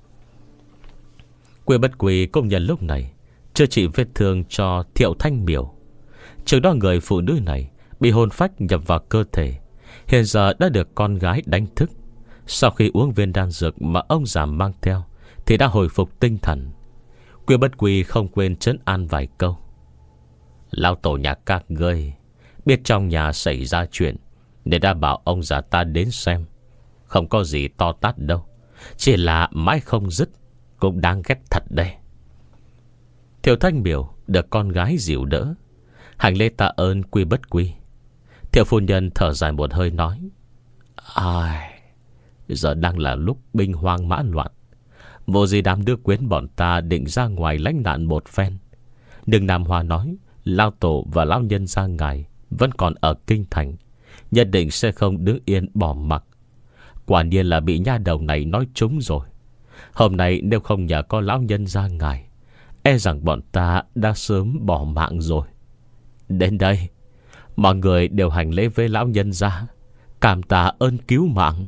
Quy Bất Quy công nhận lúc này chữa trị vết thương cho Thiệu Thanh Miểu. Trước đó người phụ nữ này bị hồn phách nhập vào cơ thể, hiện giờ đã được con gái đánh thức. Sau khi uống viên đan dược mà ông già mang theo thì đã hồi phục tinh thần. Quy Bất Quy không quên trấn an vài câu. Lão tổ nhà các ngươi biết trong nhà xảy ra chuyện nên đã bảo ông già ta đến xem. Không có gì to tát đâu, chỉ là mãi không dứt, cũng đáng ghét thật đây. Thiệu Thanh Miểu được con gái dịu đỡ, hành lễ tạ ơn Quy Bất Quy. Thiệu phu nhân thở dài một hơi nói. Ai, giờ đang là lúc binh hoang mã loạn, vô gì đám Đưa Quyến bọn ta định ra ngoài lánh nạn một phen. Nhưng Nam Hoa nói Lão tổ và lão nhân gia ngài vẫn còn ở kinh thành, nhất định sẽ không đứng yên bỏ mặc. Quả nhiên là bị nha đầu này nói trúng rồi. Hôm nay nếu không nhờ có lão nhân gia ngài, e rằng bọn ta đã sớm bỏ mạng rồi. Đến đây, mọi người đều hành lễ với lão nhân gia, cảm tạ ơn cứu mạng.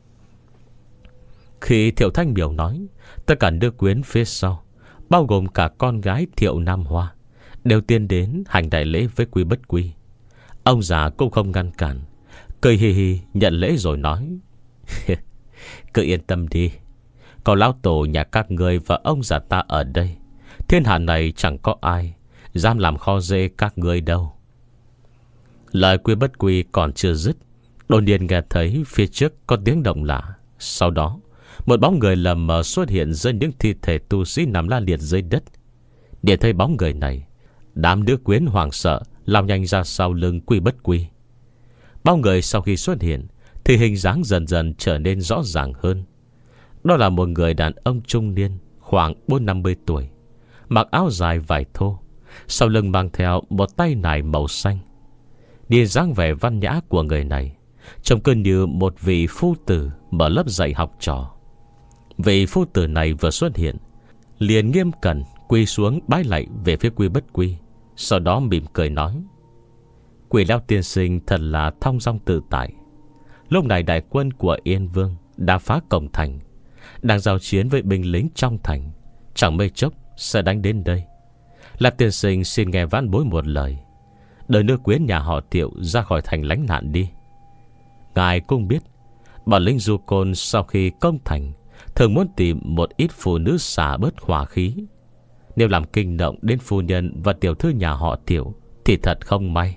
Khi Thiệu Thanh Miểu nói, tất cả Đưa Quyến phía sau, bao gồm cả con gái Thiệu Nam Hoa, đều tiến đến hành đại lễ với Quy Bất Quy. Ông già cũng không ngăn cản, cười hì hì nhận lễ rồi nói. Cứ yên tâm đi, có lão tổ nhà các ngươi và ông già ta ở đây, thiên hạ này chẳng có ai dám làm kho dễ các ngươi đâu. Lời Quy Bất Quy còn chưa dứt, đột nhiên nghe thấy phía trước có tiếng động lạ. Sau đó một bóng người lờ mờ xuất hiện dưới những thi thể tu sĩ nằm la liệt dưới đất. Để thấy bóng người này, đám Đưa Quyến hoảng sợ lao nhanh ra sau lưng Quy Bất Quy. Bóng người sau khi xuất hiện thì hình dáng dần dần trở nên rõ ràng hơn. Đó là một người đàn ông trung niên, khoảng bốn năm mươi tuổi, mặc áo dài vải thô, sau lưng mang theo một tay nải màu xanh. Nhìn dáng vẻ văn nhã của người này, trông cứ như một vị phu tử mở lớp dạy học trò. Vị phu tử này vừa xuất hiện, liền nghiêm cẩn quỳ xuống bái lạy về phía Quy Bất Quy. Sau đó mỉm cười nói: Quỷ Lão tiên sinh thật là thong dong tự tại. Lúc này đại quân của Yên Vương đã phá cổng thành, đang giao chiến với binh lính trong thành, chẳng mấy chốc sẽ đánh đến đây. Lão tiên sinh xin nghe vãn bối một lời, đời nước quyến nhà họ Thiệu ra khỏi thành lánh nạn đi. Ngài cũng biết, bọn lính du côn sau khi công thành thường muốn tìm một ít phụ nữ xả bớt hỏa khí. Nếu làm kinh động đến phu nhân và tiểu thư nhà họ Thiệu thì thật không may.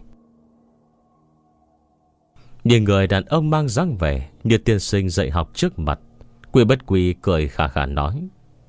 Nhìn người đàn ông mang dáng vẻ như tiên sinh dạy học trước mặt, Quy Bất Quy cười khà khà nói: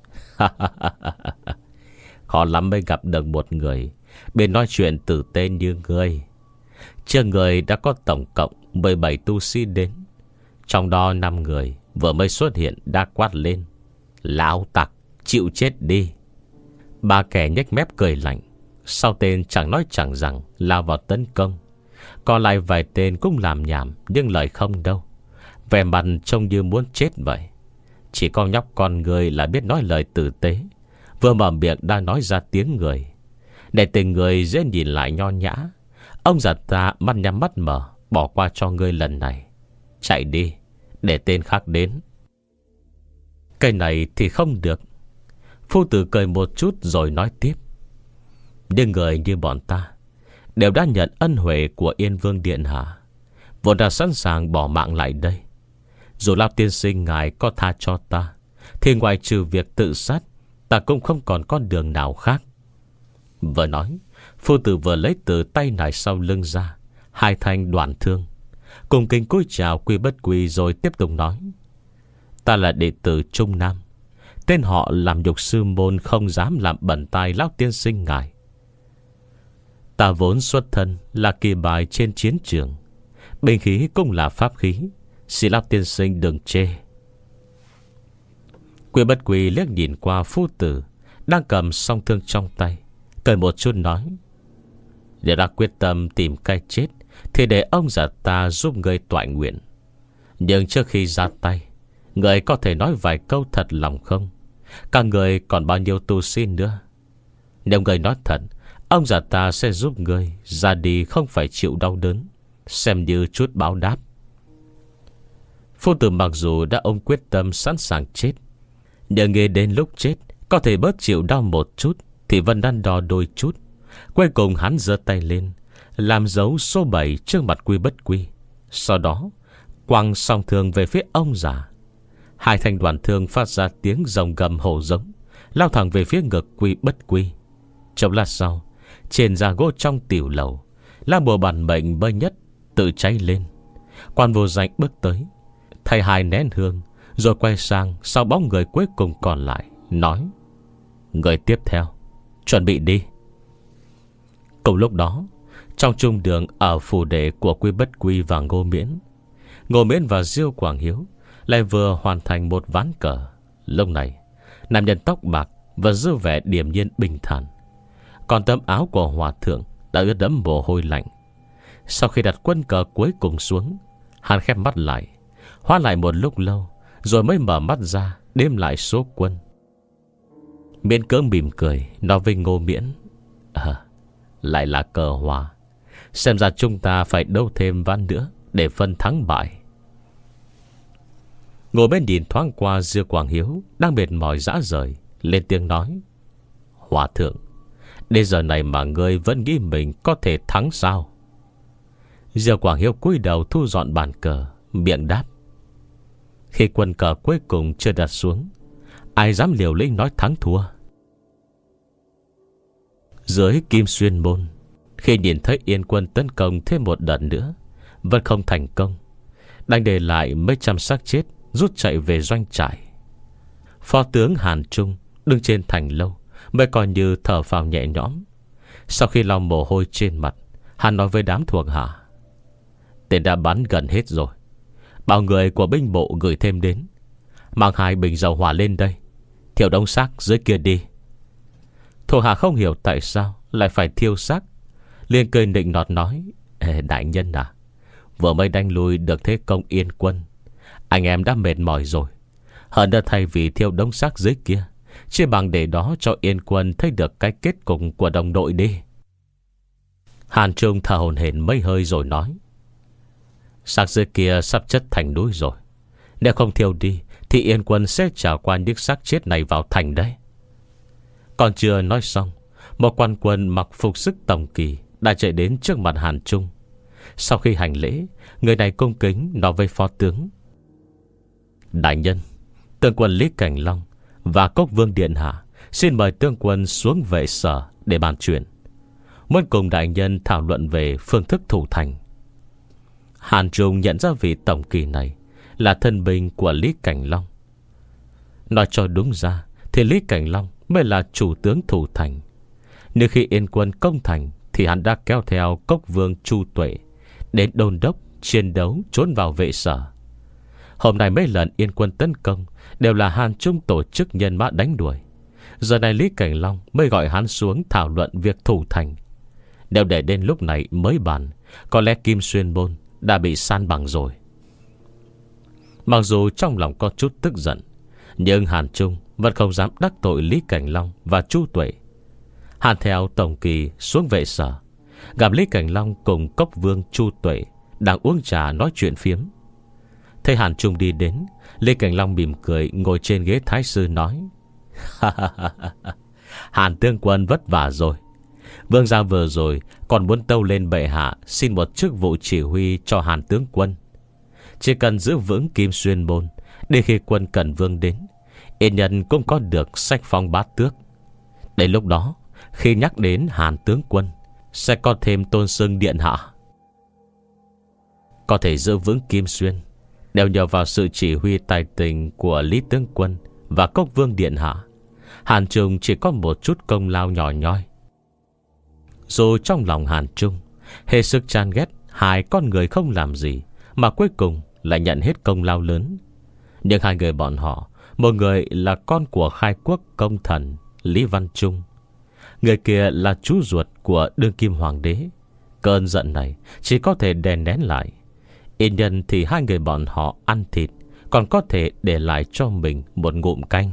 Khó lắm mới gặp được một người biết nói chuyện tử tế như ngươi. Chưa người đã có tổng cộng mười bảy tu sĩ đến, trong đó năm người vừa mới xuất hiện đã quát lên: Lão tặc, chịu chết đi. Ba kẻ nhếch mép cười lạnh, sau tên chẳng nói chẳng rằng lao vào tấn công. Còn lại vài tên cũng làm nhảm, nhưng lời không đâu, vẻ mặt trông như muốn chết vậy. Chỉ có nhóc con người là biết nói lời tử tế, vừa mở miệng đã nói ra tiếng người. Để tình người dễ nhìn lại nho nhã, ông già ta mắt nhắm mắt mở, bỏ qua cho ngươi lần này. Chạy đi, để tên khác đến. Cái này thì không được. Phu tử cười một chút rồi nói tiếp: Nhưng người như bọn ta đều đã nhận ân huệ của Yên Vương điện hạ, vốn đã sẵn sàng bỏ mạng lại đây. Dù Lão tiên sinh ngài có tha cho ta, thì ngoài trừ việc tự sát, ta cũng không còn con đường nào khác. Vừa nói, phu tử vừa lấy từ tay nải sau lưng ra hai thanh đoạn thương, cùng kính cúi chào Quy Bất Quy, rồi tiếp tục nói: Ta là đệ tử Trung Nam, tên họ làm nhục sư môn, không dám làm bẩn tai Lão tiên sinh ngài. Ta vốn xuất thân là kỳ bài trên chiến trường, binh khí cũng là pháp khí, xin Lão tiên sinh đừng chê. Quy Bất Quy liếc nhìn qua phu tử đang cầm song thương trong tay, cười một chút nói: Nếu đã quyết tâm tìm cái chết thì để ông già ta giúp người toại nguyện. Nhưng trước khi ra tay, người có thể nói vài câu thật lòng không? Cả người còn bao nhiêu tu sĩ nữa? Nếu người nói thật, ông già ta sẽ giúp người ra đi không phải chịu đau đớn, xem như chút báo đáp. Phu tử mặc dù đã ông quyết tâm sẵn sàng chết, nhưng nghe đến lúc chết có thể bớt chịu đau một chút thì vẫn đắn đo đôi chút. Cuối cùng hắn giơ tay lên, làm dấu số bảy trước mặt Quy Bất Quy. Sau đó quăng song thương về phía ông già. Hai thanh đoàn thương phát ra tiếng rồng gầm hổ giống, lao thẳng về phía ngực Quy Bất Quy. Trong lát sau, trên da gỗ trong tiểu lầu, lá bùa bản mệnh bơi nhất tự cháy lên. Quan vô danh bước tới, thay hai nén hương, rồi quay sang sau bóng người cuối cùng còn lại, nói: Người tiếp theo, chuẩn bị đi. Cùng lúc đó, trong trung đường ở phủ đệ của Quy Bất Quy và Ngô Miễn, Ngô Miễn và Diêu Quảng Hiếu lại vừa hoàn thành một ván cờ. Lúc này, nam nhân tóc bạc và dư vẻ điềm nhiên bình thản, còn tấm áo của hòa thượng đã ướt đẫm mồ hôi lạnh. Sau khi đặt quân cờ cuối cùng xuống, hắn khép mắt lại, hóa lại một lúc lâu, rồi mới mở mắt ra đếm lại số quân. Miễn cưỡng mỉm cười nói với Ngô Miễn: À, lại là cờ hòa. Xem ra chúng ta phải đấu thêm ván nữa để phân thắng bại. Ngồi bên nhìn thoáng qua Diêu Quảng Hiếu đang mệt mỏi rã rời, lên tiếng nói: Hòa thượng, đến giờ này mà ngươi vẫn nghĩ mình có thể thắng sao? Diêu Quảng Hiếu cúi đầu thu dọn bàn cờ, miệng đáp: Khi quân cờ cuối cùng chưa đặt xuống, ai dám liều lĩnh nói thắng thua? Dưới Kim Xuyên Môn, khi nhìn thấy Yên quân tấn công thêm một đợt nữa vẫn không thành công, đành để lại mấy trăm xác chết rút chạy về doanh trại. Phó tướng Hàn Trung đứng trên thành lâu mới coi như thở phào nhẹ nhõm. Sau khi lau mồ hôi trên mặt, hắn nói với đám thuộc hạ: Tên đã bắn gần hết rồi, bảo người của binh bộ gửi thêm đến, mang hai bình dầu hỏa lên đây, thiêu đống xác dưới kia đi. Thuộc hạ không hiểu tại sao lại phải thiêu xác, liền cười nịnh nọt nói: Ê, đại nhân à, vừa mới đánh lui được thế công Yên quân, anh em đã mệt mỏi rồi. Hơn nữa thay vì thiêu đống xác dưới kia, chỉ bằng để đó cho Yên quân thấy được cái kết cục của đồng đội đi. Hàn Trung thở hổn hển mấy hơi rồi nói: xác dưới kia sắp chất thành núi rồi. Nếu không thiêu đi thì Yên quân sẽ trả qua những xác chết này vào thành đấy. Còn chưa nói xong, một quan quân mặc phục sức tổng kỳ đã chạy đến trước mặt Hàn Trung. Sau khi hành lễ, người này cung kính nói với phó tướng: đại nhân, tướng quân Lý Cảnh Long và Cốc Vương điện hạ xin mời tướng quân xuống vệ sở để bàn chuyện, muốn cùng đại nhân thảo luận về phương thức thủ thành. Hàn Trung nhận ra vị tổng kỳ này là thân binh của Lý Cảnh Long. Nói cho đúng ra thì Lý Cảnh Long mới là chủ tướng thủ thành. Nhưng khi Yên quân công thành thì hắn đã kéo theo Cốc Vương Chu Tuệ đến đôn đốc chiến đấu trốn vào vệ sở. Hôm nay mấy lần Yên quân tấn công đều là Hàn Trung tổ chức nhân mã đánh đuổi. Giờ này Lý Cảnh Long mới gọi hắn xuống thảo luận việc thủ thành. Nếu để đến lúc này mới bàn, có lẽ Kim Xuyên Môn đã bị san bằng rồi. Mặc dù trong lòng có chút tức giận, nhưng Hàn Trung vẫn không dám đắc tội Lý Cảnh Long và Chu Tuệ. Hàn theo tổng kỳ xuống vệ sở, gặp Lý Cảnh Long cùng Cốc Vương Chu Tuệ đang uống trà nói chuyện phiếm. Thấy Hàn Trung đi đến, Lý Cảnh Long mỉm cười ngồi trên ghế thái sư nói: Hàn tướng quân vất vả rồi. Vương gia vừa rồi còn muốn tâu lên bệ hạ xin một chức vụ chỉ huy cho Hàn tướng quân. Chỉ cần giữ vững Kim Xuyên Môn, để khi quân cần vương đến, Yên nhân cũng có được sách phong bát tước. Đến lúc đó, khi nhắc đến Hàn tướng quân, sẽ có thêm tôn xưng điện hạ. Có thể giữ vững Kim Xuyên đều nhờ vào sự chỉ huy tài tình của Lý tướng quân và Cốc Vương điện hạ. Hàn Trung chỉ có một chút công lao nhỏ nhoi. Dù trong lòng Hàn Trung hết sức chán ghét hai con người không làm gì, mà cuối cùng lại nhận hết công lao lớn. Nhưng hai người bọn họ, một người là con của khai quốc công thần Lý Văn Trung, người kia là chú ruột của đương kim hoàng đế. Cơn giận này chỉ có thể đè nén lại. Yên nhân thì hai người bọn họ ăn thịt, còn có thể để lại cho mình một ngụm canh.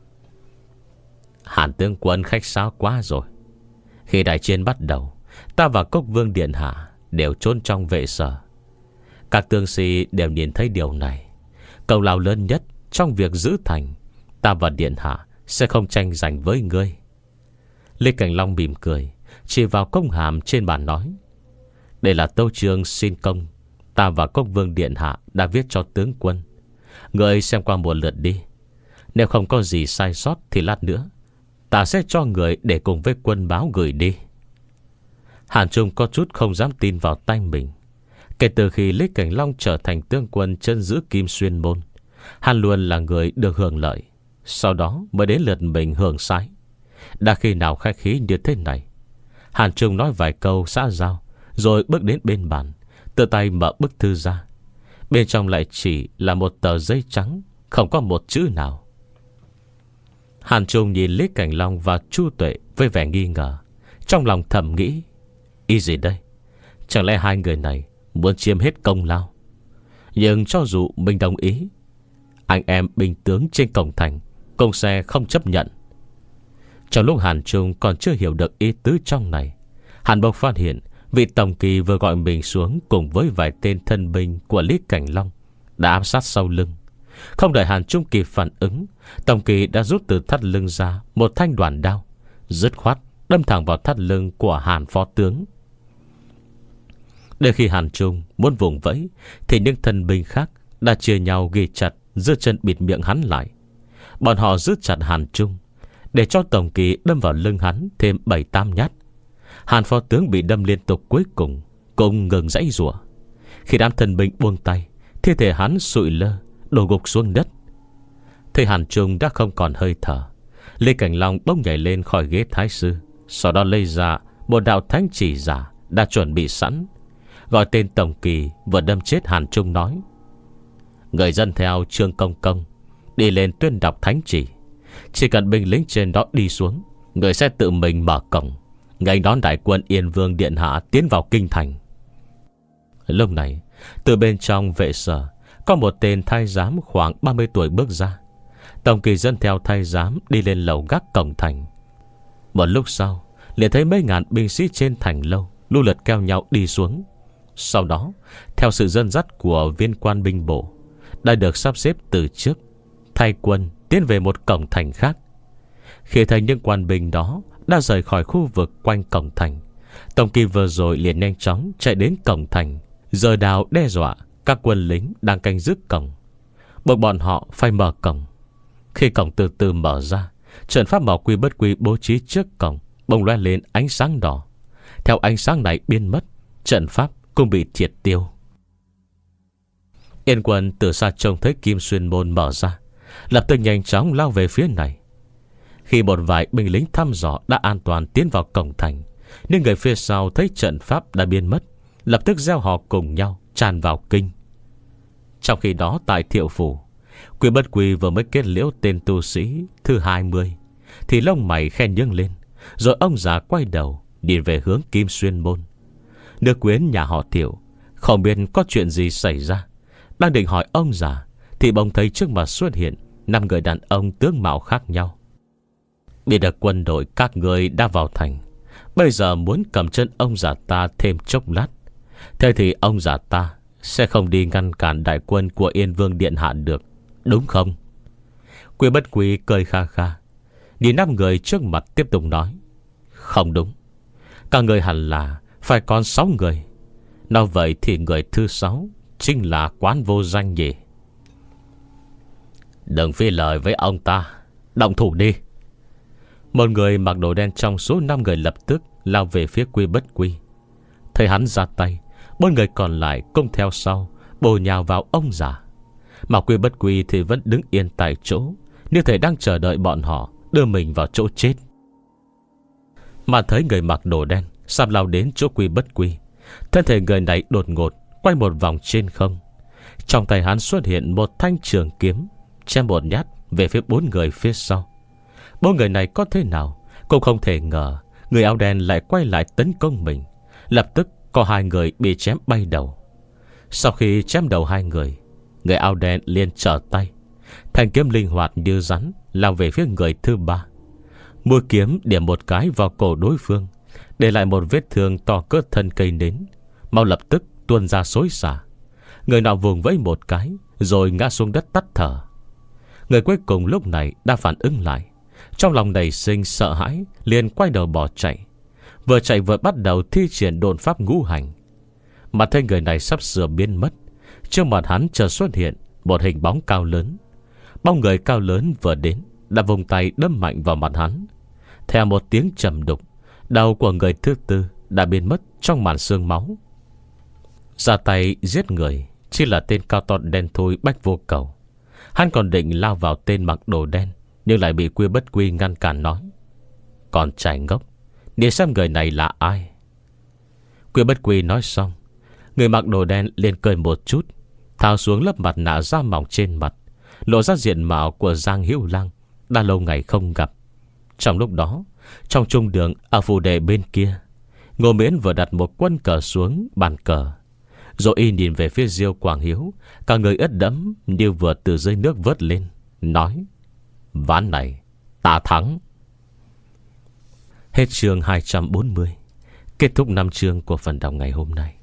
Hàn tướng quân khách sáo quá rồi. Khi đại chiến bắt đầu, ta và Cốc Vương điện hạ đều trốn trong vệ sở. Các tướng sĩ đều nhìn thấy điều này. Công lao lớn nhất trong việc giữ thành, ta và điện hạ sẽ không tranh giành với ngươi. Lý Cảnh Long mỉm cười, chỉ vào công hàm trên bàn nói: đây là tấu chương xin công ta và Cốc Vương điện hạ đã viết cho tướng quân. Ngươi xem qua một lượt đi. Nếu không có gì sai sót thì lát nữa ta sẽ cho người để cùng với quân báo gửi đi. Hàn Trung có chút không dám tin vào tay mình. Kể từ khi Lý Cảnh Long trở thành tướng quân chân giữ Kim Xuyên Môn, hắn luôn là người được hưởng lợi, sau đó mới đến lượt mình hưởng sái. Đã khi nào khách khí như thế này. Hàn Trung nói vài câu xã giao, rồi bước đến bên bàn, tự tay mở bức thư ra. Bên trong lại chỉ là một tờ giấy trắng, không có một chữ nào. Hàn Trung nhìn Lý Cảnh Long và Chu Tuệ với vẻ nghi ngờ, trong lòng thầm nghĩ: ý gì đây? Chẳng lẽ hai người này muốn chiếm hết công lao? Nhưng cho dù mình đồng ý, anh em binh tướng trên cổng thành cũng sẽ không chấp nhận. Trong lúc Hàn Trung còn chưa hiểu được ý tứ trong này, Hàn Bộc phát hiện vị tổng kỳ vừa gọi mình xuống cùng với vài tên thân binh của Lý Cảnh Long đã ám sát sau lưng. Không đợi Hàn Trung kịp phản ứng, tổng kỳ đã rút từ thắt lưng ra một thanh đoàn đao, dứt khoát đâm thẳng vào thắt lưng của Hàn phó tướng. Đến khi Hàn Trung muốn vùng vẫy, thì những thân binh khác đã chia nhau ghi chặt giữ chân bịt miệng hắn lại. Bọn họ giữ chặt Hàn Trung, để cho tổng kỳ đâm vào lưng hắn thêm bảy tám nhát. Hàn phó tướng bị đâm liên tục, cuối cùng cũng ngừng giãy giụa. Khi đám thân binh buông tay, thi thể hắn sụi lơ đổ gục xuống đất. Thấy Hàn Trung đã không còn hơi thở, Lý Cảnh Long bỗng nhảy lên khỏi ghế thái sư, sau đó lấy ra một đạo thánh chỉ giả đã chuẩn bị sẵn, gọi tên tổng kỳ vừa đâm chết Hàn Trung, nói: người dân theo Trương Công Công đi lên tuyên đọc thánh chỉ. Chỉ cần binh lính trên đó đi xuống, người sẽ tự mình mở cổng nghênh đón đại quân Yên Vương điện hạ tiến vào kinh thành. Lúc này từ bên trong vệ sở có một tên thái giám khoảng ba mươi tuổi bước ra. Tổng Kỳ Dân theo thái giám đi lên lầu gác cổng thành. Một lúc sau liền thấy mấy ngàn binh sĩ trên thành lâu lu lượt keo nhau đi xuống. Sau đó theo sự dẫn dắt của viên quan binh bộ đã được sắp xếp từ trước, thay quân tiến về một cổng thành khác. Khi thấy những quan binh đó đã rời khỏi khu vực quanh cổng thành, Tổng Kỳ vừa rồi liền nhanh chóng chạy đến cổng thành, giơ đao đe dọa các quân lính đang canh giữ cổng, buộc bọn họ phải mở cổng. Khi cổng từ từ mở ra, trận pháp màu quy bất quy bố trí trước cổng bỗng lóe lên ánh sáng đỏ. Theo ánh sáng này biến mất, trận pháp cũng bị triệt tiêu. Yên Quân từ xa trông thấy Kim Xuyên môn mở ra, lập tức nhanh chóng lao về phía này. Khi một vài binh lính thăm dò đã an toàn tiến vào cổng thành, nhưng người phía sau thấy trận pháp đã biến mất, lập tức gieo họ cùng nhau tràn vào kinh. Trong khi đó tại Thiệu Phủ, Quy Bất Quy vừa mới kết liễu tên tu sĩ thứ hai mươi, thì lông mày khen nhướng lên. Rồi ông già quay đầu đi về hướng Kim Xuyên môn. Nữ quyến nhà họ Thiệu không biết có chuyện gì xảy ra, đang định hỏi ông già thì bỗng thấy trước mặt xuất hiện năm người đàn ông tướng mạo khác nhau. Biết được quân đội các người đã vào thành, bây giờ muốn cầm chân ông già ta thêm chốc lát, thế thì ông già ta sẽ không đi ngăn cản đại quân của Yên Vương Điện Hạ được, đúng không? Quy Bất Quy cười kha kha, nhìn năm người trước mặt tiếp tục nói: Không đúng, các người hẳn là phải còn sáu người. Nói vậy thì người thứ sáu chính là Quán Vô Danh nhỉ? Đừng phi lời với ông ta, động thủ đi. Một người mặc đồ đen trong số năm người lập tức lao về phía Quy Bất Quy. Thấy hắn ra tay, bốn người còn lại cũng theo sau, bổ nhào vào ông già. Mà Quy Bất Quy thì vẫn đứng yên tại chỗ, như thể đang chờ đợi bọn họ đưa mình vào chỗ chết. Mà thấy người mặc đồ đen sắp lao đến chỗ Quy Bất Quy, thân thể người này đột ngột quay một vòng trên không. Trong tay hắn xuất hiện một thanh trường kiếm, chém một nhát về phía bốn người phía sau. Bốn người này có thế nào cũng không thể ngờ người áo đen lại quay lại tấn công mình. Lập tức có hai người bị chém bay đầu. Sau khi chém đầu hai người, người áo đen liền trở tay, thanh kiếm linh hoạt như rắn lao về phía người thứ ba. Mũi kiếm điểm một cái vào cổ đối phương, để lại một vết thương to cỡ thân cây nến, mau lập tức tuôn ra xối xả. Người nọ vùng vẫy một cái rồi ngã xuống đất tắt thở. Người cuối cùng lúc này đã phản ứng lại, trong lòng nảy sinh sợ hãi, liền quay đầu bỏ chạy. Vừa chạy vừa bắt đầu thi triển độn pháp ngũ hành. Mà thấy người này sắp sửa biến mất, trước mặt hắn chợt xuất hiện một hình bóng cao lớn. Bóng người cao lớn vừa đến đã vùng tay đâm mạnh vào mặt hắn. Theo một tiếng trầm đục, đầu của người thứ tư đã biến mất trong màn sương máu. Ra tay giết người chỉ là tên cao to đen thui Bách Vô Cầu. Hắn còn định lao vào tên mặc đồ đen, nhưng lại bị Quy Bất Quy ngăn cản nói: Còn trai ngốc, để xem người này là ai. Quy Bất Quy nói xong, người mặc đồ đen liền cười một chút, tháo xuống lớp mặt nạ da mỏng trên mặt, lộ ra diện mạo của Giang Hữu Lăng đã lâu ngày không gặp. Trong lúc đó, trong trung đường ở phủ đệ bên kia, Ngô Miễn vừa đặt một quân cờ xuống bàn cờ, rồi y nhìn về phía Diêu Quảng Hiếu, cả người ướt đẫm như vừa từ dưới nước vớt lên, nói: Ván này ta thắng. Hết chương hai trăm bốn mươi. Kết thúc năm chương của phần đọc ngày hôm nay.